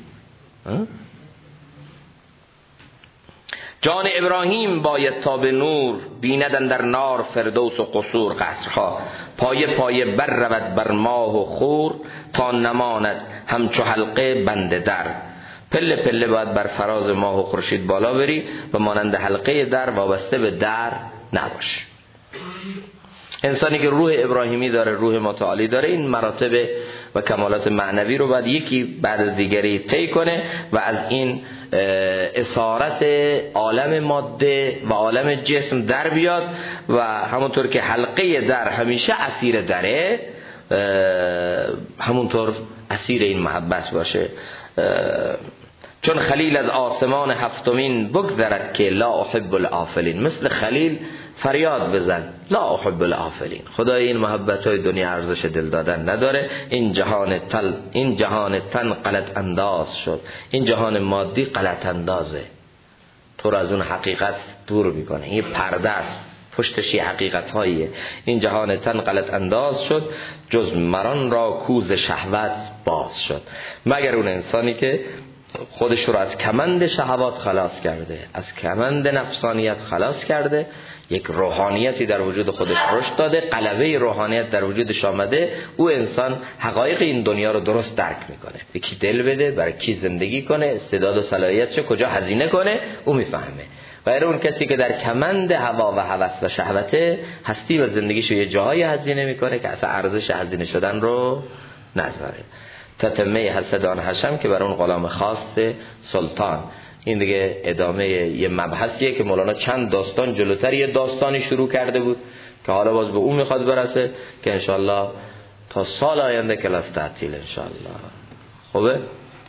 جان ابراهیم باید تا به نور، بیندن در نار فردوس و قصور. قصرها پایه پایه بر رود بر ماه و خور، تا نماند همچو حلقه بند در. پله پله باید بر فراز ماه و خورشید بالا بری و مانند حلقه در وابسته به در نباش. انسانی که روح ابراهیمی داره، روح متعالی داره، این مراتب و کمالات معنوی رو باید یکی بعد از دیگری طی کنه و از این اسارت عالم ماده و عالم جسم در بیاد و همونطور که حلقه در همیشه اسیر دره، همونطور اسیر این محبت باشه. چون خلیل از آسمان هفتمین بگذرد که لا احب الافلین. مثل خلیل فریاد بزن لا احب الافلین، خدای این محبت های دنیا ارزش دل دادن نداره. این جهان تن غلط انداز شد، این جهان مادی غلط اندازه، تو رو از اون حقیقت دور میکنه. این پرده است، پشتش یه حقیقت هاییه. این جهان تن غلط انداز شد، جز مران را کوز شهوت باز شد. مگر اون انسانی که خودش رو از کمند شهوات خلاص کرده، از کمند نفسانیت خلاص کرده، یک روحانیتی در وجود خودش رشد داده، غلبه روحانیت در وجودش آمده، او انسان حقایق این دنیا رو درست درک میکنه. به کی دل بده، برای کی زندگی کنه، استعداد و صلاحیتش کجا هزینه کنه، او میفهمه. غیر اون کسی که در کمند هوا و هوس و شهوته هستی و زندگیشو یه جایی هزینه میکنه که اصلا ارزش هزینه شدن رو نداره. تتمه حسد آن حشم که بر اون غلام خاص سلطان. این دیگه ادامه یه مبحثیه که مولانا چند داستان جلوتر یه داستانی شروع کرده بود که حالا باز به اون میخواد برسه که انشالله تا سال آینده کلاس تعطیل انشالله. خوبه؟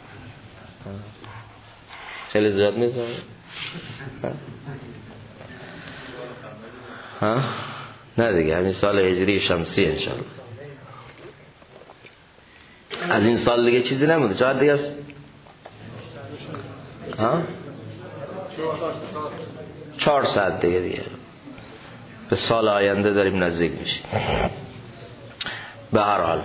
خیلی زیاد میزنه؟ ها؟ نه دیگه همین سال هجری شمسی انشالله. از این سال دیگه چیزی نمونده. چقدر دیگه است؟ ها؟ 4 ساعت دیگه به سال آینده داریم نزدیک میشیم. به هر حال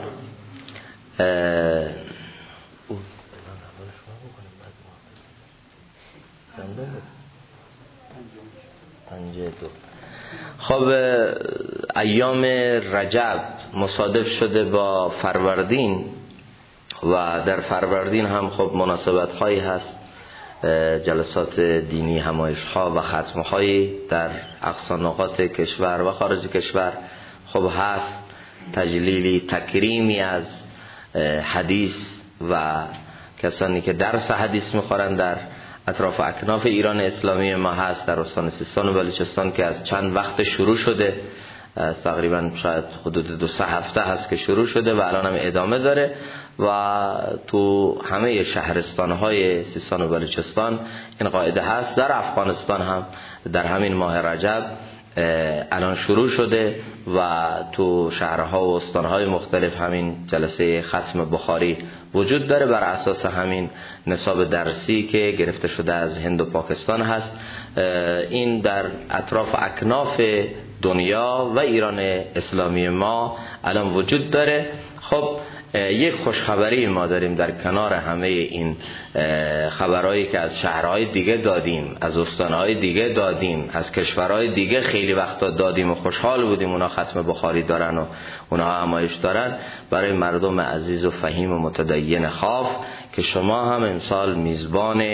خب ایام رجب مصادف شده با فروردین و در فروردین هم خب مناسبت هایی هست، جلسات دینی، همایش ها و ختم هایی در اقصا نقاط کشور و خارج کشور خب هست. تجلیلی تکریمی از حدیث و کسانی که درس حدیث میخورن در اطراف اکناف ایران اسلامی ما هست، در استان سیستان و بلوچستان که از چند وقت شروع شده، از تقریبا شاید حدود 2-3 هفته هست که شروع شده و الان هم ادامه داره و تو همه شهرستان‌های سیستان و بلوچستان این قاعده هست. در افغانستان هم در همین ماه رجب الان شروع شده و تو شهرها و استان‌های مختلف همین جلسه ختم بخاری وجود داره بر اساس همین نصاب درسی که گرفته شده از هند و پاکستان هست. این در اطراف اکناف دنیا و ایران اسلامی ما الان وجود داره. خب یک خوشخبری ما داریم در کنار همه این خبرهایی که از شهرهای دیگه دادیم، از استانهای دیگه دادیم، از کشورهای دیگه خیلی وقتا دادیم و خوشحال بودیم اونا ختم بخاری دارن و اونا همایش دارن. برای مردم عزیز و فهیم و متدین خاف که شما هم امسال میزبان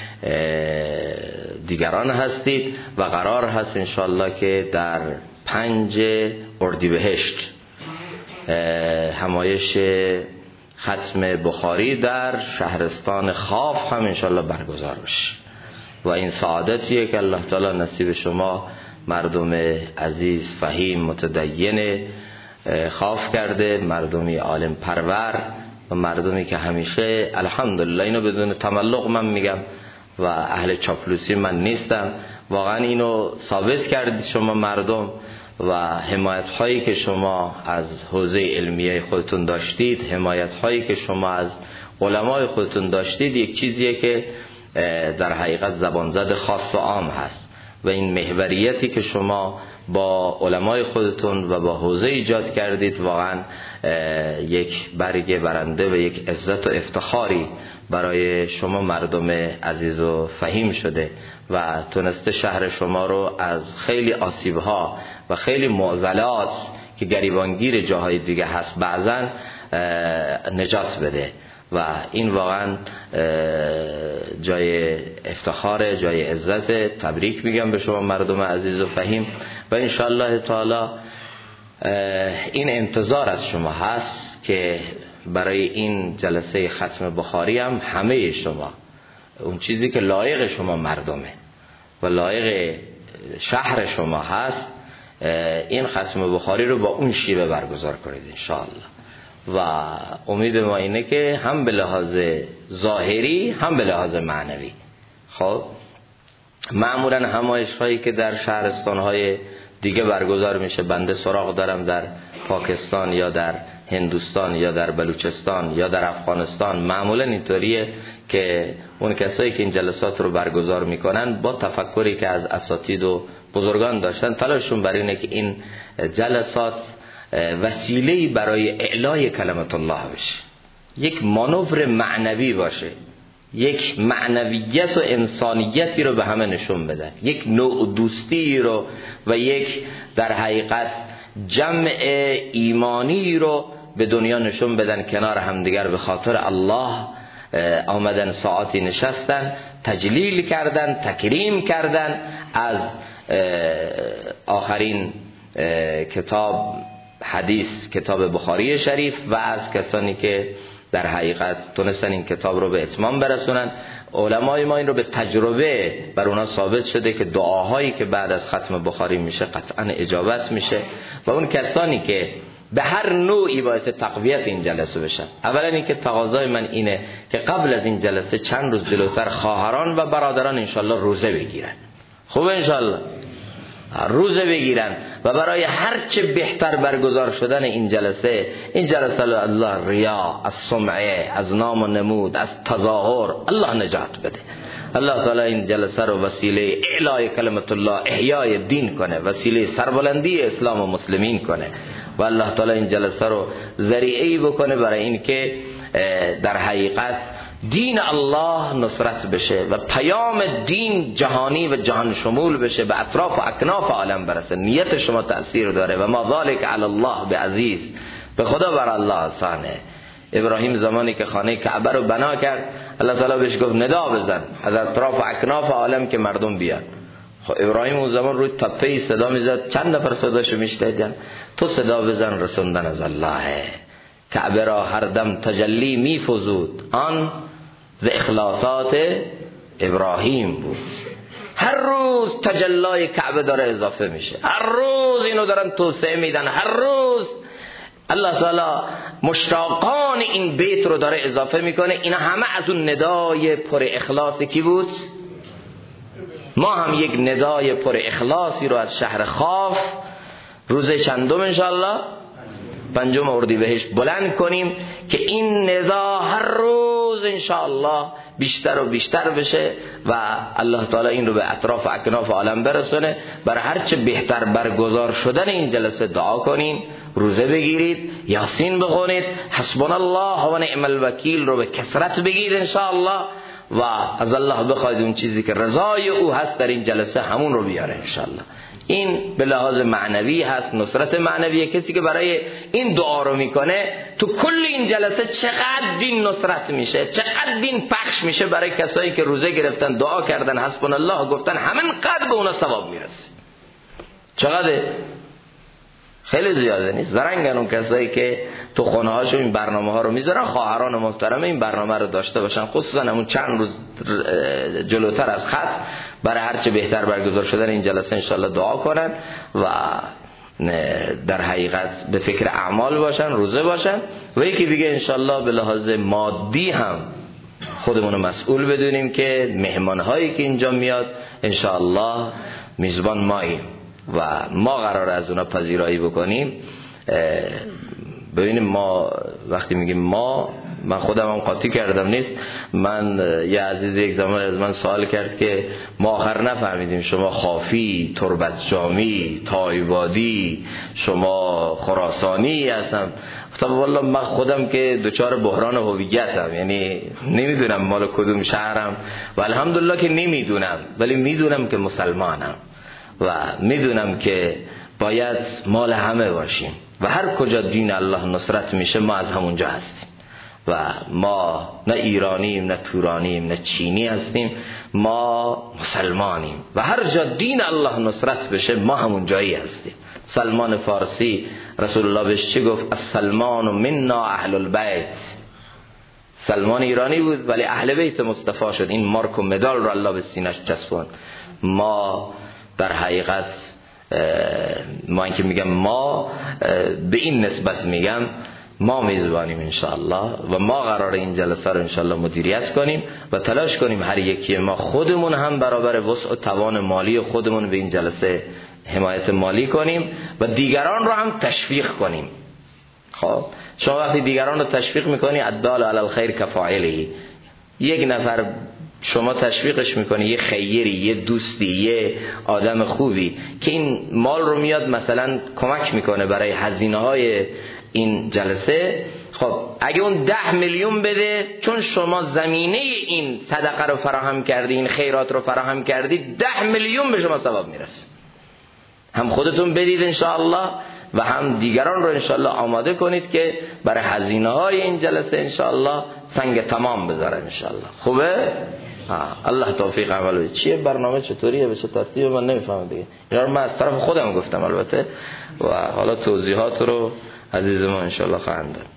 دیگران هستید و قرار هست انشالله که در 5 اردیبهشت همایش ختم بخاری در شهرستان خاف هم انشالله برگزار بشه و این سعادتیه که الله تعالی نصیب شما مردم عزیز فهیم متدین خاف کرده، مردمی عالم پرور و مردمی که همیشه الحمدلله، اینو بدون تملق من میگم و اهل چاپلوسی من نیستم، واقعا اینو ثابت کردید شما مردم و حمایت هایی که شما از حوزه علمیه خودتون داشتید، حمایت هایی که شما از علمای خودتون داشتید، یک چیزیه که در حقیقت زبانزد خاص و عام هست و این محوریتی که شما با علمای خودتون و با حوزه ایجاد کردید واقعا یک برگ برنده و یک عزت و افتخاری برای شما مردم عزیز و فهیم شده و تونسته شهر شما رو از خیلی آسیبها و خیلی معضلات که گریبانگیر جاهای دیگه هست بعضا نجات بده و این واقعا جای افتخار، جای عزت. تبریک میگم به شما مردم عزیز و فهیم و انشاءالله تعالی این انتظار از شما هست که برای این جلسه ختم بخاری هم همه شما اون چیزی که لایق شما مردمه و لایق شهر شما هست این ختم بخاری رو با اون شیوه برگزار کنید انشاءالله و امید ما اینه که هم به لحاظ ظاهری هم به لحاظ معنوی. خب معمولا همایش هایی که در شهرستان های دیگه برگزار میشه، بنده سراغ دارم در پاکستان یا در هندوستان یا در بلوچستان یا در افغانستان، معمولا اینطوریه که اون کسایی که این جلسات رو برگزار میکنن با تفکری که از اساتید و بزرگان داشتن تلاششون بر اینه که این جلسات وسیله‌ای برای اعلای کلمت الله بشه، یک مانور معنوی باشه، یک معنویت و انسانیتی رو به همه نشون بدن، یک نوع دوستی رو و یک در حقیقت جمع ایمانی رو به دنیا نشون بدن، کنار همدیگر به خاطر الله آمدن، ساعتی نشستن، تجلیل کردن، تکریم کردن از آخرین کتاب حدیث، کتاب بخاری شریف و از کسانی که در حقیقت تونستن این کتاب رو به اتمام برسونن. علمای ما این رو به تجربه بر اونا ثابت شده که دعاهایی که بعد از ختم بخاری میشه قطعا اجابت میشه و اون کسانی که به هر نوعی باعث تقویت این جلسه بشن، اولا این که تقاضای من اینه که قبل از این جلسه چند روز جلوتر خواهران و برادران انشالله روزه بگیرن. خوب انشالله روزه بگیرن و برای هرچه بهتر برگزار شدن این جلسه الله ریا، از سمعه، از نام و نمود، از تظاهر الله نجات بده. الله تعالی این جلسه رو وسیله اعلای کلمت الله، احیای دین کنه، وسیله سربلندی اسلام و مسلمین کنه و الله تعالی این جلسه رو ذریعه‌ای بکنه برای این که در حقیقت دین الله نصرت بشه و پیام دین جهانی و جهان شمول بشه، به اطراف و اکناف عالم برسه. نیت شما تأثیر داره و ما ذالک علی الله بعزیز، به خدا بر الله آسانه. ابراهیم زمانی که خانه کعبه رو بنا کرد الله تعالی بهش گفت ندا بزن از اطراف و اکناف عالم که مردم بیان. خب ابراهیم اون زمان روی تپه‌ای صدا میزد، چند نفر صداشو میشنیدن. تو صدا بزن رسوندن از الله. کعبه را هر دم تجلی می فزود، آن ز اخلاصات ابراهیم بود. هر روز تجلای کعبه داره اضافه میشه، هر روز اینو دارن توسعه میدن، هر روز الله تعالی مشتاقان این بیت رو داره اضافه میکنه. اینا همه از اون ندای پر اخلاصی کی بود؟ ما هم یک ندای پر اخلاصی رو از شهر خاف روز چندم انشاءالله 5 اردیبهشت بلند کنیم که این ندا هر روز انشاءالله بیشتر و بیشتر بشه و الله تعالی این رو به اطراف و اکناف عالم برسونه. برای هرچه بهتر برگزار شدن این جلسه دعا کنین، روزه بگیرید، یاسین بخونید، حسبنا الله و نعم الوکیل رو به کثرت بگید انشاءالله و از الله بخواید اون چیزی که رضای او هست در این جلسه همون رو بیاره انشاءالله. این به لحاظ معنوی هست، نصرت معنویه. کسی که برای این دعا رو میکنه تو کل این جلسه چقدر دین نصرت میشه، چقدر دین پخش میشه برای کسایی که روزه گرفتن، دعا کردن، حسبنا الله گفتن، همینقدر به اونا ثواب میرسه. چقدر؟ خیلی زیاده نیست. زرنگن اون کسایی که تو خونه هاشون این برنامه ها رو میذارن. خواهران محترم این برنامه رو داشته باشن، خصوصا همون چند روز جلوتر از خط برای هرچه بهتر برگزار شدن این جلسه انشالله دعا کنن و در حقیقت به فکر اعمال باشن، روزه باشن. و یکی دیگه انشالله به لحاظ مادی هم خودمون رو مسئول بدونیم که مهمان هایی که اینجا میاد انشالله میزبان ماییم و ما قراره از اونا پذیرایی بکنیم. ببینیم ما وقتی میگیم ما، من خودم هم قاطی کردم نیست. من یه عزیز یک زمان از من سوال کرد که ما آخر نفهمیدیم شما خافی، تربت جامی، تایبادی، شما خراسانی هستم. گفتم والله من خودم که دچار بحران هویتم، یعنی نمیدونم مال کدوم شهرم و الحمدلله که نمیدونم، ولی میدونم که مسلمانم و میدونم که باید مال همه باشیم و هر کجا دین الله نصرت میشه ما از همونجا هستیم و ما نه ایرانیم، نه تورانیم، نه چینی هستیم، ما مسلمانیم و هر جا دین الله نصرت بشه ما همون جایی هستیم. سلمان فارسی رسول الله بهش چی گفت؟ السلمان منا اهل البیت. سلمان ایرانی بود ولی اهل بیت مصطفی شد. این مارک و مدال رو الله به سینه‌اش چسبوند. ما در حقیقت ما اینکه میگم ما به این نسبت میگم ما میزبانیم انشاءالله و ما قرار این جلسه رو انشاءالله مدیریت کنیم و تلاش کنیم هر یکی ما خودمون هم برابر وسع و توان مالی خودمون به این جلسه حمایت مالی کنیم و دیگران رو هم تشویق کنیم. خب شما وقتی دیگران رو تشویق میکنی الدال علی الخیر کفاعله، یک نفر شما تشویقش میکنی، یه خیری، یه دوستی، یه آدم خوبی که این مال رو میاد مثلا کمک میکنه برای هزینه های این جلسه، خب اگه اون 10 میلیون بده، چون شما زمینه این صدقه رو فراهم کردی، این خیرات رو فراهم کردی، 10 میلیون به شما ثواب میرسه. هم خودتون بدید انشاءالله و هم دیگران رو انشاءالله آماده کنید که برای هزینه های این جلسه انشاءالله سنگ تمام بذارن انشاءالله. خوبه؟ الله توفیق عمل بده. چیه برنامه چطوریه؟ به چه ترتیبه؟ من نمیفهمم دیگه. اینا رو من از طرف خودم گفتم البته و حالا توضیحات رو عزیز ما انشاءالله خواهند داد.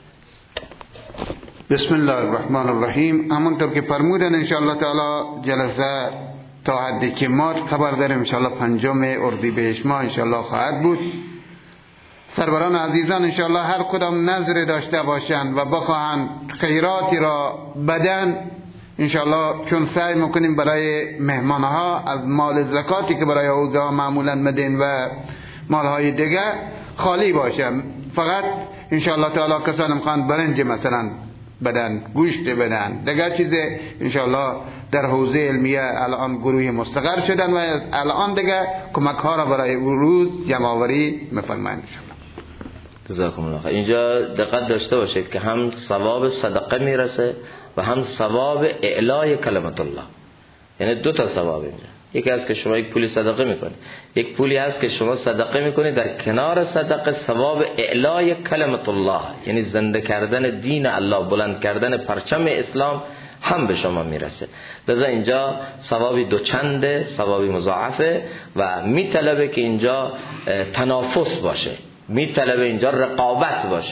بسم الله الرحمن الرحیم. همونطور که فرمودن انشاءالله تعالی جلسه تا حدی که ما خبر داریم انشاءالله 5 اردیبهشت ماه انشاءالله خواهد بود. سروران عزیزان انشاءالله هر کدام نظر داشته باشند و بخواهند خیراتی را بدن انشاءالله، چون سعی میکنیم برای مهمانها از مال زکاتی که برای اوضاع معمولا مدین و مالهای دیگه خالی باشه. فقط انشاءالله تعالی کسانی میخوان برنج مثلا بدن، گوشت بدن، دیگه چیز انشاءالله در حوزه علمیه الان گروه مستقر شدن و الان دیگه کمک ها را برای روز جمع آوری میفرمایند انشاءالله. جزاکم الله خیر. اینجا دقت داشته باشید که هم ثواب صدقه میرسه و هم ثواب اعلای کلمت الله، یعنی 2 تا ثواب اینجا. یکی هست که شما یک پولی صدقه میکنید، یک پولی هست که شما صدقه میکنید، در کنار صدقه ثواب اعلای کلمت الله، یعنی زنده کردن دین الله، بلند کردن پرچم اسلام هم به شما میرسه. لذا اینجا ثوابی 2 چنده، ثوابی مضاعفه و میطلبه که اینجا تنافس باشه، میطلبه اینجا رقابت باشه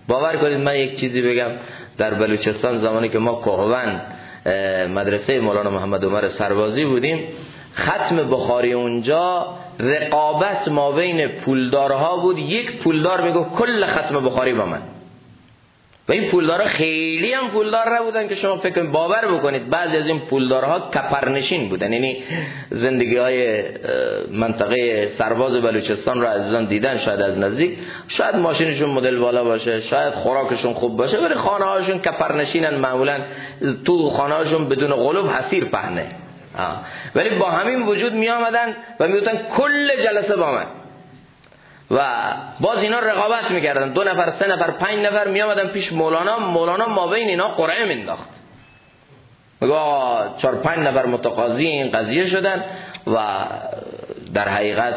باور کنید من یک چیزی بگم، در بلوچستان زمانی که ما کوهوند مدرسه مولانا محمد عمر سربازی بودیم، ختم بخاری اونجا رقابت ما بین پولدارها بود. یک پولدار میگفت کل ختم بخاری با من، و این پولدارها خیلی هم پولدار نبودن که شما فکر باور بکنید. بعضی از این پولدارها کپرنشین بودن، یعنی زندگی های منطقه سرباز بلوچستان رو عزیزان دیدن شاید از نزدیک. شاید ماشینشون مدل بالا باشه، شاید خوراکشون خوب باشه، ولی خانه هاشون کپرنشینن، معمولا تو خانه هاشون بدون قلوب حسیر پهنه. ولی با همین وجود می آمدن و می گفتن کل جلسه با من، و باز اینا رقابت میکردن. 2 نفر 3 نفر 5 نفر می آمدن پیش مولانا ما بین اینا قرعه مینداخت، میگه 4-5 نفر متقاضی این قضیه شدن و در حقیقت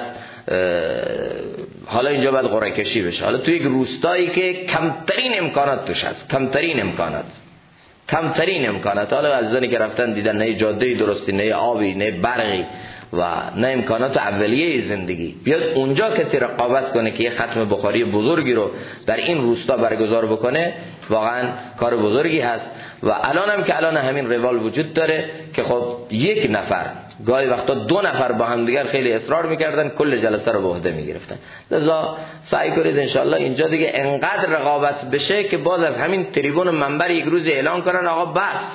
حالا اینجا باید قرعه کشی بشه. حالا تو یک روستایی که کمترین امکانات توش هست، کمترین امکانات، حالا عزیزانی که رفتن دیدن نه جاده درستی، نه آبی، نه برقی و نه امکانات اولیه زندگی، بیاد اونجا کسی رقابت کنه که یه ختم بخاری بزرگی رو در این روستا برگزار بکنه، واقعا کار بزرگی هست. و الان هم که الان همین روال وجود داره که خب 1 نفر گاهی وقتا 2 نفر با هم دیگر خیلی اصرار میکردن کل جلسه رو به عهده میگرفتن. لذا سعی کنید انشالله اینجا دیگه انقدر رقابت بشه که باز از همین تریبون منبر یک روز اعلان کنن آقا بس،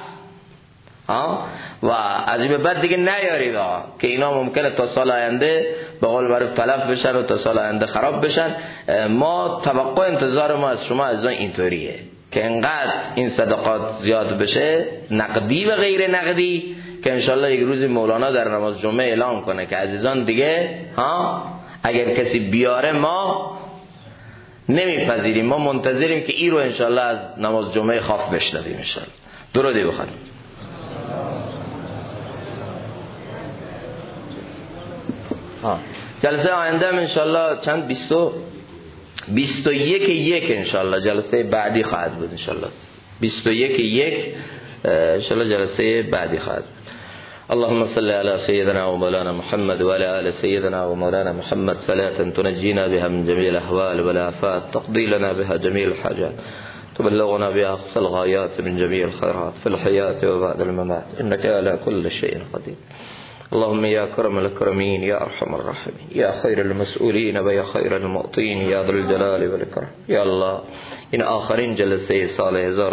و از این به بعد دیگه نیارید که اینا ممکنه تا سال آینده به قول معروف تلف بشن و تا سال آینده خراب بشن. ما توقع انتظار ما از شما عزیزان اینطوریه که انقدر این صدقات زیاد بشه، نقدی و غیر نقدی، که انشالله یک روزی مولانا در نماز جمعه اعلان کنه که عزیزان دیگه اگر کسی بیاره ما نمیپذیریم، ما منتظریم که این رو انشالله از نماز جمعه خواب بشنویم. انشالله درودی بخونیم. جلسه آینده هم انشالله چند 21/1 انشالله جلسه بعدی خواهد بود. انشالله 21/1 انشالله جلسه بعدی خواهد بود. اللهم صل على سيدنا ومولانا محمد وعلى آل سيدنا ومولانا محمد صلاة تنجينا بها من جميع الأحوال والآفات، تقضي لنا بها جميع الحاجات، تبلغنا بها أقصى الغايات من جميع الخيرات في الحياة وبعد الممات، إنك على كل شيء قدير. اللهم يا كرم الأكرمين يا أرحم الراحمين يا خير المسؤولين ويا خير المعطين يا ذو الجلال والإكرام. يا الله این آخرین جلسه سال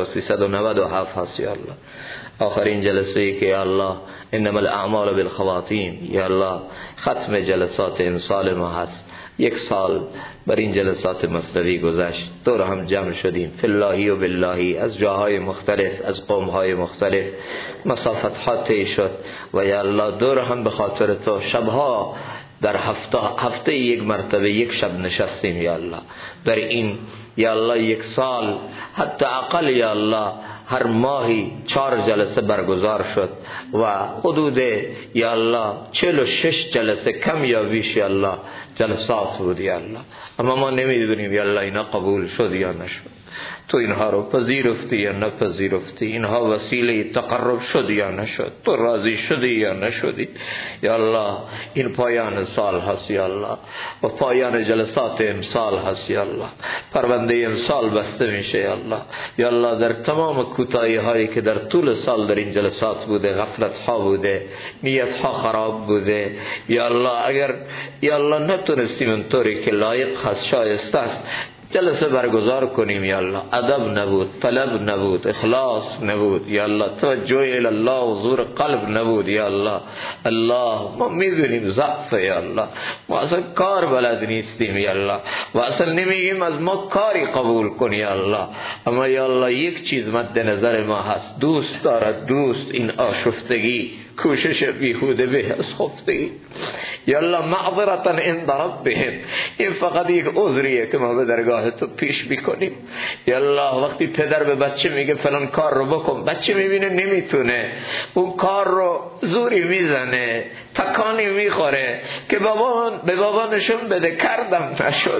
1397 هست یا الله، آخرین جلسه که یا الله انما الاعمال بالخواتیم، یا الله ختم جلسات امسال ما هست. 1 سال بر این جلسات مثنوی گذشت، دور هم جمع شدیم فی اللهی و باللهی، از جاهای مختلف، از قومهای مختلف، مسافت ها طی شد و یا الله دور هم به خاطر تو شبها در هفته 1 مرتبه 1 شب نشستیم یا الله. در این یا الله 1 سال حتی اقل یا الله هر ماهی 4 جلسه برگزار شد و حدود یا الله 46 جلسه کم یا بیش یا الله جلسات بود یا الله. اما ما نمیدونیم یا الله اینا قبول شد یا نشد، تو اینها رو پذیرفتی یا نپذیرفتی، اینها وسیله تقرب شد یا نشد، تو راضی شدی یا نشدی یا الله. این پایان سال هست یا الله و پایان جلسات امسال هست یا الله، پرونده امسال بسته میشه یا الله. یا الله در تمام کوتاهی هایی که در طول سال در این جلسات بوده، غفلت ها بوده، نیت ها خراب بوده یا الله، اگر یا الله نتونستیم اونطوری که لایق هست شایسته است جلسه برگزار کنیم یا الله، ادب نبود، طلب نبود، اخلاص نبود یا الله، توجه الی الله و حضور قلب نبود یا الله. الله ما میدونیم ضعف یا الله، ما اصلا کار بلد نیستیم یا الله و اصلا نمیگیم از ما کاری قبول کن یا الله. اما یا الله یک چیز مد نظر ما هست، دوست دارد دوست این آشفتگی، کوشش بیهوده به از خفتگی یا الله. معذرتا عند ربهم، این فقط یک عذریه که ما به درگاه تو پیش میکنیم یا الله. وقتی پدر به بچه میگه فلان کار رو بکن، بچه میبینه نمیتونه، اون کار رو زوری میزنه، تکانی میخوره که به بابا نشون بده کردم نشد.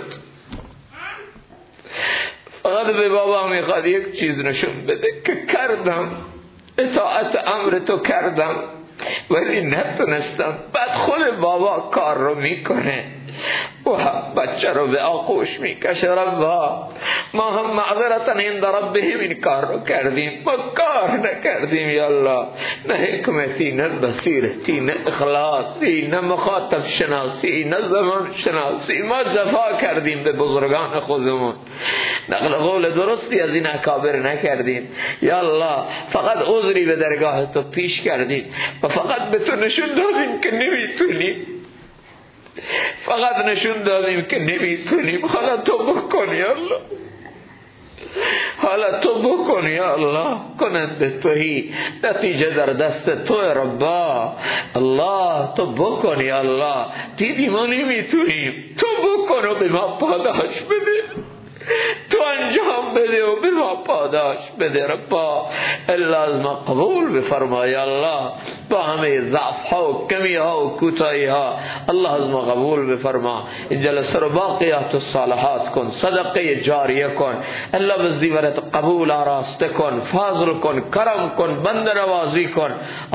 فقط به بابا میخواد یک چیز نشون بده که کردم، اطاعت امر تو کردم ولی نتونستم. بعد خود بابا کار رو میکنه، و بچه رو به آغوش میکشه. ربا ما هم معذرتا عند ربهم این کار رو کردیم، ما کار نکردیم یا الله، نه حکمتی، نه بصیرتی، نه اخلاصی، نه مخاطب شناسی، نه زمان شناسی. ما جفا کردیم به بزرگان خودمون، نقل قول درستی از این اکابر نکردیم یا الله. فقط عذری به درگاه تو پیش کردیم و فقط به تو نشون دادیم که نمیتونیم، فقط نشون دادیم که نمیتونیم. حالا تو بکن یا الله، حالا تو بکن یا الله. کننده تویی، نتیجه در دست تو ربا. الله تو بکن یا الله. دیدی ما نمیتونیم، تو بکن و به ما پاداش بده، تو انجام بده و به ما پاداش بده ربا. الا از ما قبول بفرما یا الله، با همه ضعف ها و کمی ها و کوتاهی ها الله از ما قبول بفرما. این جلسه رو باقیات الصالحات کن، صدقه جاریه کن. الله به زیورت قبول آراسته کن، فضل کن، کرم کن، بند نوازی کن.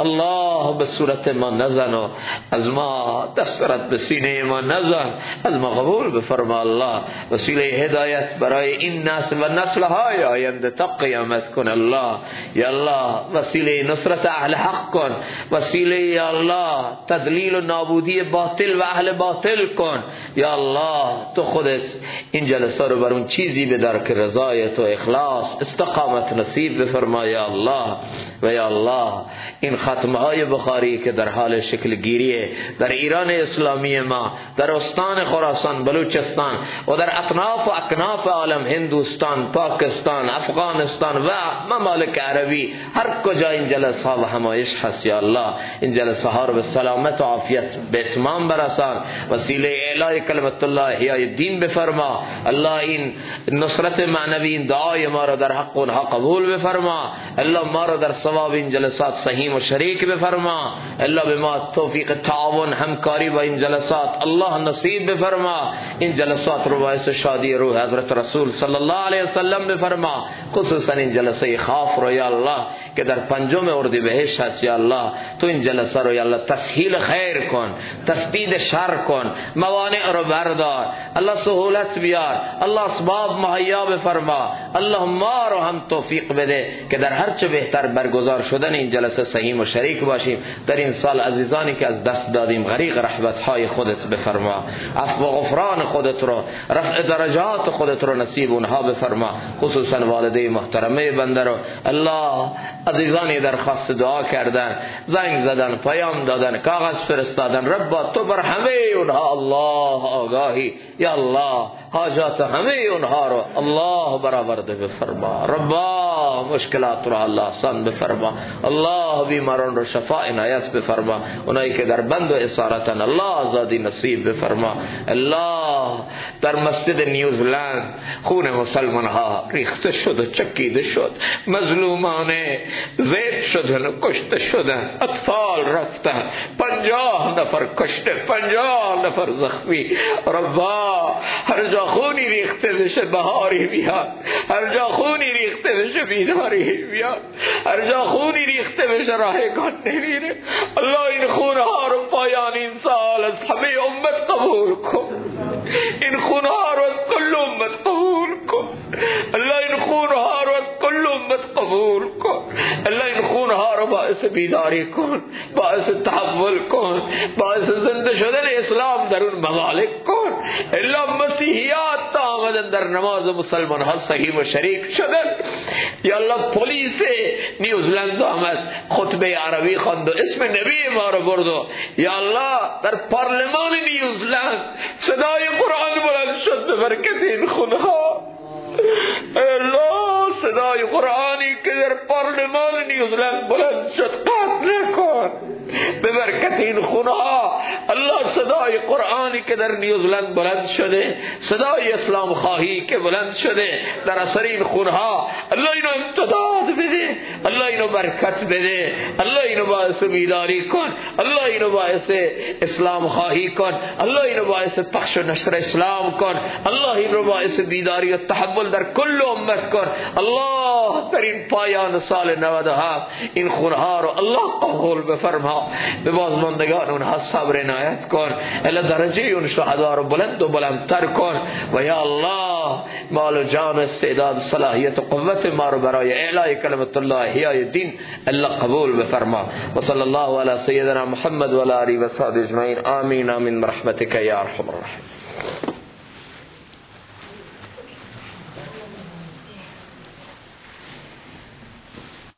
الله به صورت ما نزن و از ما دسترت به سینه ما نزن، از ما قبول بفرما الله. وسیله هدایت برای این نسل و نسل های آینده تا قیامت کن الله یا الله. وسیله نصرت اهل حق کن، وسیله یا الله تدلیل و نابودی باطل و اهل باطل کن یا الله. تو خودت این جلسه رو بر اون چیزی بدار که رضای تو، اخلاص، استقامت نصیب بفرما یا الله. و یا الله این ختمه های بخاری که در حال شکل گیریه در ایران اسلامی ما، در استان خراسان، بلوچستان و در اطراف و اکناف عالم، هندوستان، پاکستان، افغانستان و ممالک عربی، هر کجا این جلسه ها و همایش هست یا الله، این جلسه ها رو به سلامت و عافیت به اتمام برسان. وسیله اعلای کلمت الله، احیای دین بفرما الله. این نصرت معنوی، این دعای ما رو در حق اونها قبول بفرما الله. ما رو در ثواب این جلسات سهیم و شریک بفرما الله. به ما توفیق تعاون، همکاری با این جلسات الله نصیب بفرما. این جلسات رو باعث شادی روح حضرت رسول صلی الله علیه وسلم بفرما. خصوصا این جلسه خاف رو یا الله که در 5 اردیبهشت هست یا الله، تو این جلسه رو یا الله تسهیل خیر کن، تسدید شر کن، موانع رو بردار الله، سهولت بیار الله، اسباب مهیا بفرما الله. ما رو هم توفیق بده که در هر چه بهتر برگزار شدن این جلسه سهیم و شریک باشیم. در این سال عزیزانی که از دست دادیم غریق رحمت‌های خودت بفرما، عفو و غفران خودت رو، رفع درجات خودت رو نصیب اونها بفرما. خصوصا والده محترمه بنده رو الله. عزیزانی درخواست دعا کردن، زنگ زدن، پیام دادن، کاغذ فرستادن، ربا تو بر همه اونها الله آگاهی یا الله. حاجات همه اونها رو الله برآورده بفرما ربا. مشکلات رو الله آسان بفرما الله. بیماران رو شفا عنایت بفرما. اونایی که در بند و اسارتن الله آزادی نصیب بفرما الله. در مسجد نیوزلند خون مسلمان ها ریخته شد و چکیده شد، مظلومانه زید شدن و کشته شدن، اطفال رفتن، 50 نفر کشته، 50 نفر زخمی. ربا هر جا خونی ریخته بشه بهاری بیاد، هر جا خونی ریخته بشه بیداری بیاد، هر جا خونی ریخته بشه راهگان نمیره. الله این خونها رو پایان این سال از همه امت قبول کن، این خونها رو از کل امت قبول کن الله. این خونها رو از کل امت قبول کن الله. این خونها رو باعث بیداری کن، باعث تحول کن، باعث زنده شدن اسلام در اون ممالک کن الله. مسیحیات تا آمدن در نماز مسلمان ها صحیح و شریک شدن یا الله. پلیس نیوزلند آمد خطبه عربی خواند و اسم نبی ما رو برد و یا الله در پارلمان نیوزلند صدای قرآن بلند شد به برکت این خونها. الله صدای قرآنی که در پارلمان نیوزلند بلند شد قطع نکن به برکت این خونها الله. صدای قرآنی که در نیوزلند بلند شده، صدای اسلام خواهی که بلند شده در اثر این خونها الله اینو امتداد بده الله، اینو برکت بده الله، اینو باعث بیداری کن الله، اینو باعث اسلام خواهی کن الله، اینو باعث پخش و نشر اسلام کن الله، اینو باعث بیداری و تحول در کل امت کن الله. در این پایان سال 97 این خونها رو الله قبول بفرما به بازماندگان اونها صبر عنایت کن. الا درجه اون شهدا رو بلند و بلندتر کن و یا الله مال و جان، استعداد، صلاحیت و قوت ما رو برای اعلای کلمت الله، احیای دین الا قبول بفرما. و صلی الله علی سیدنا محمد و علی آله و صحبه اجمعین. آمین آمین برحمتک یا ارحم الراحمین.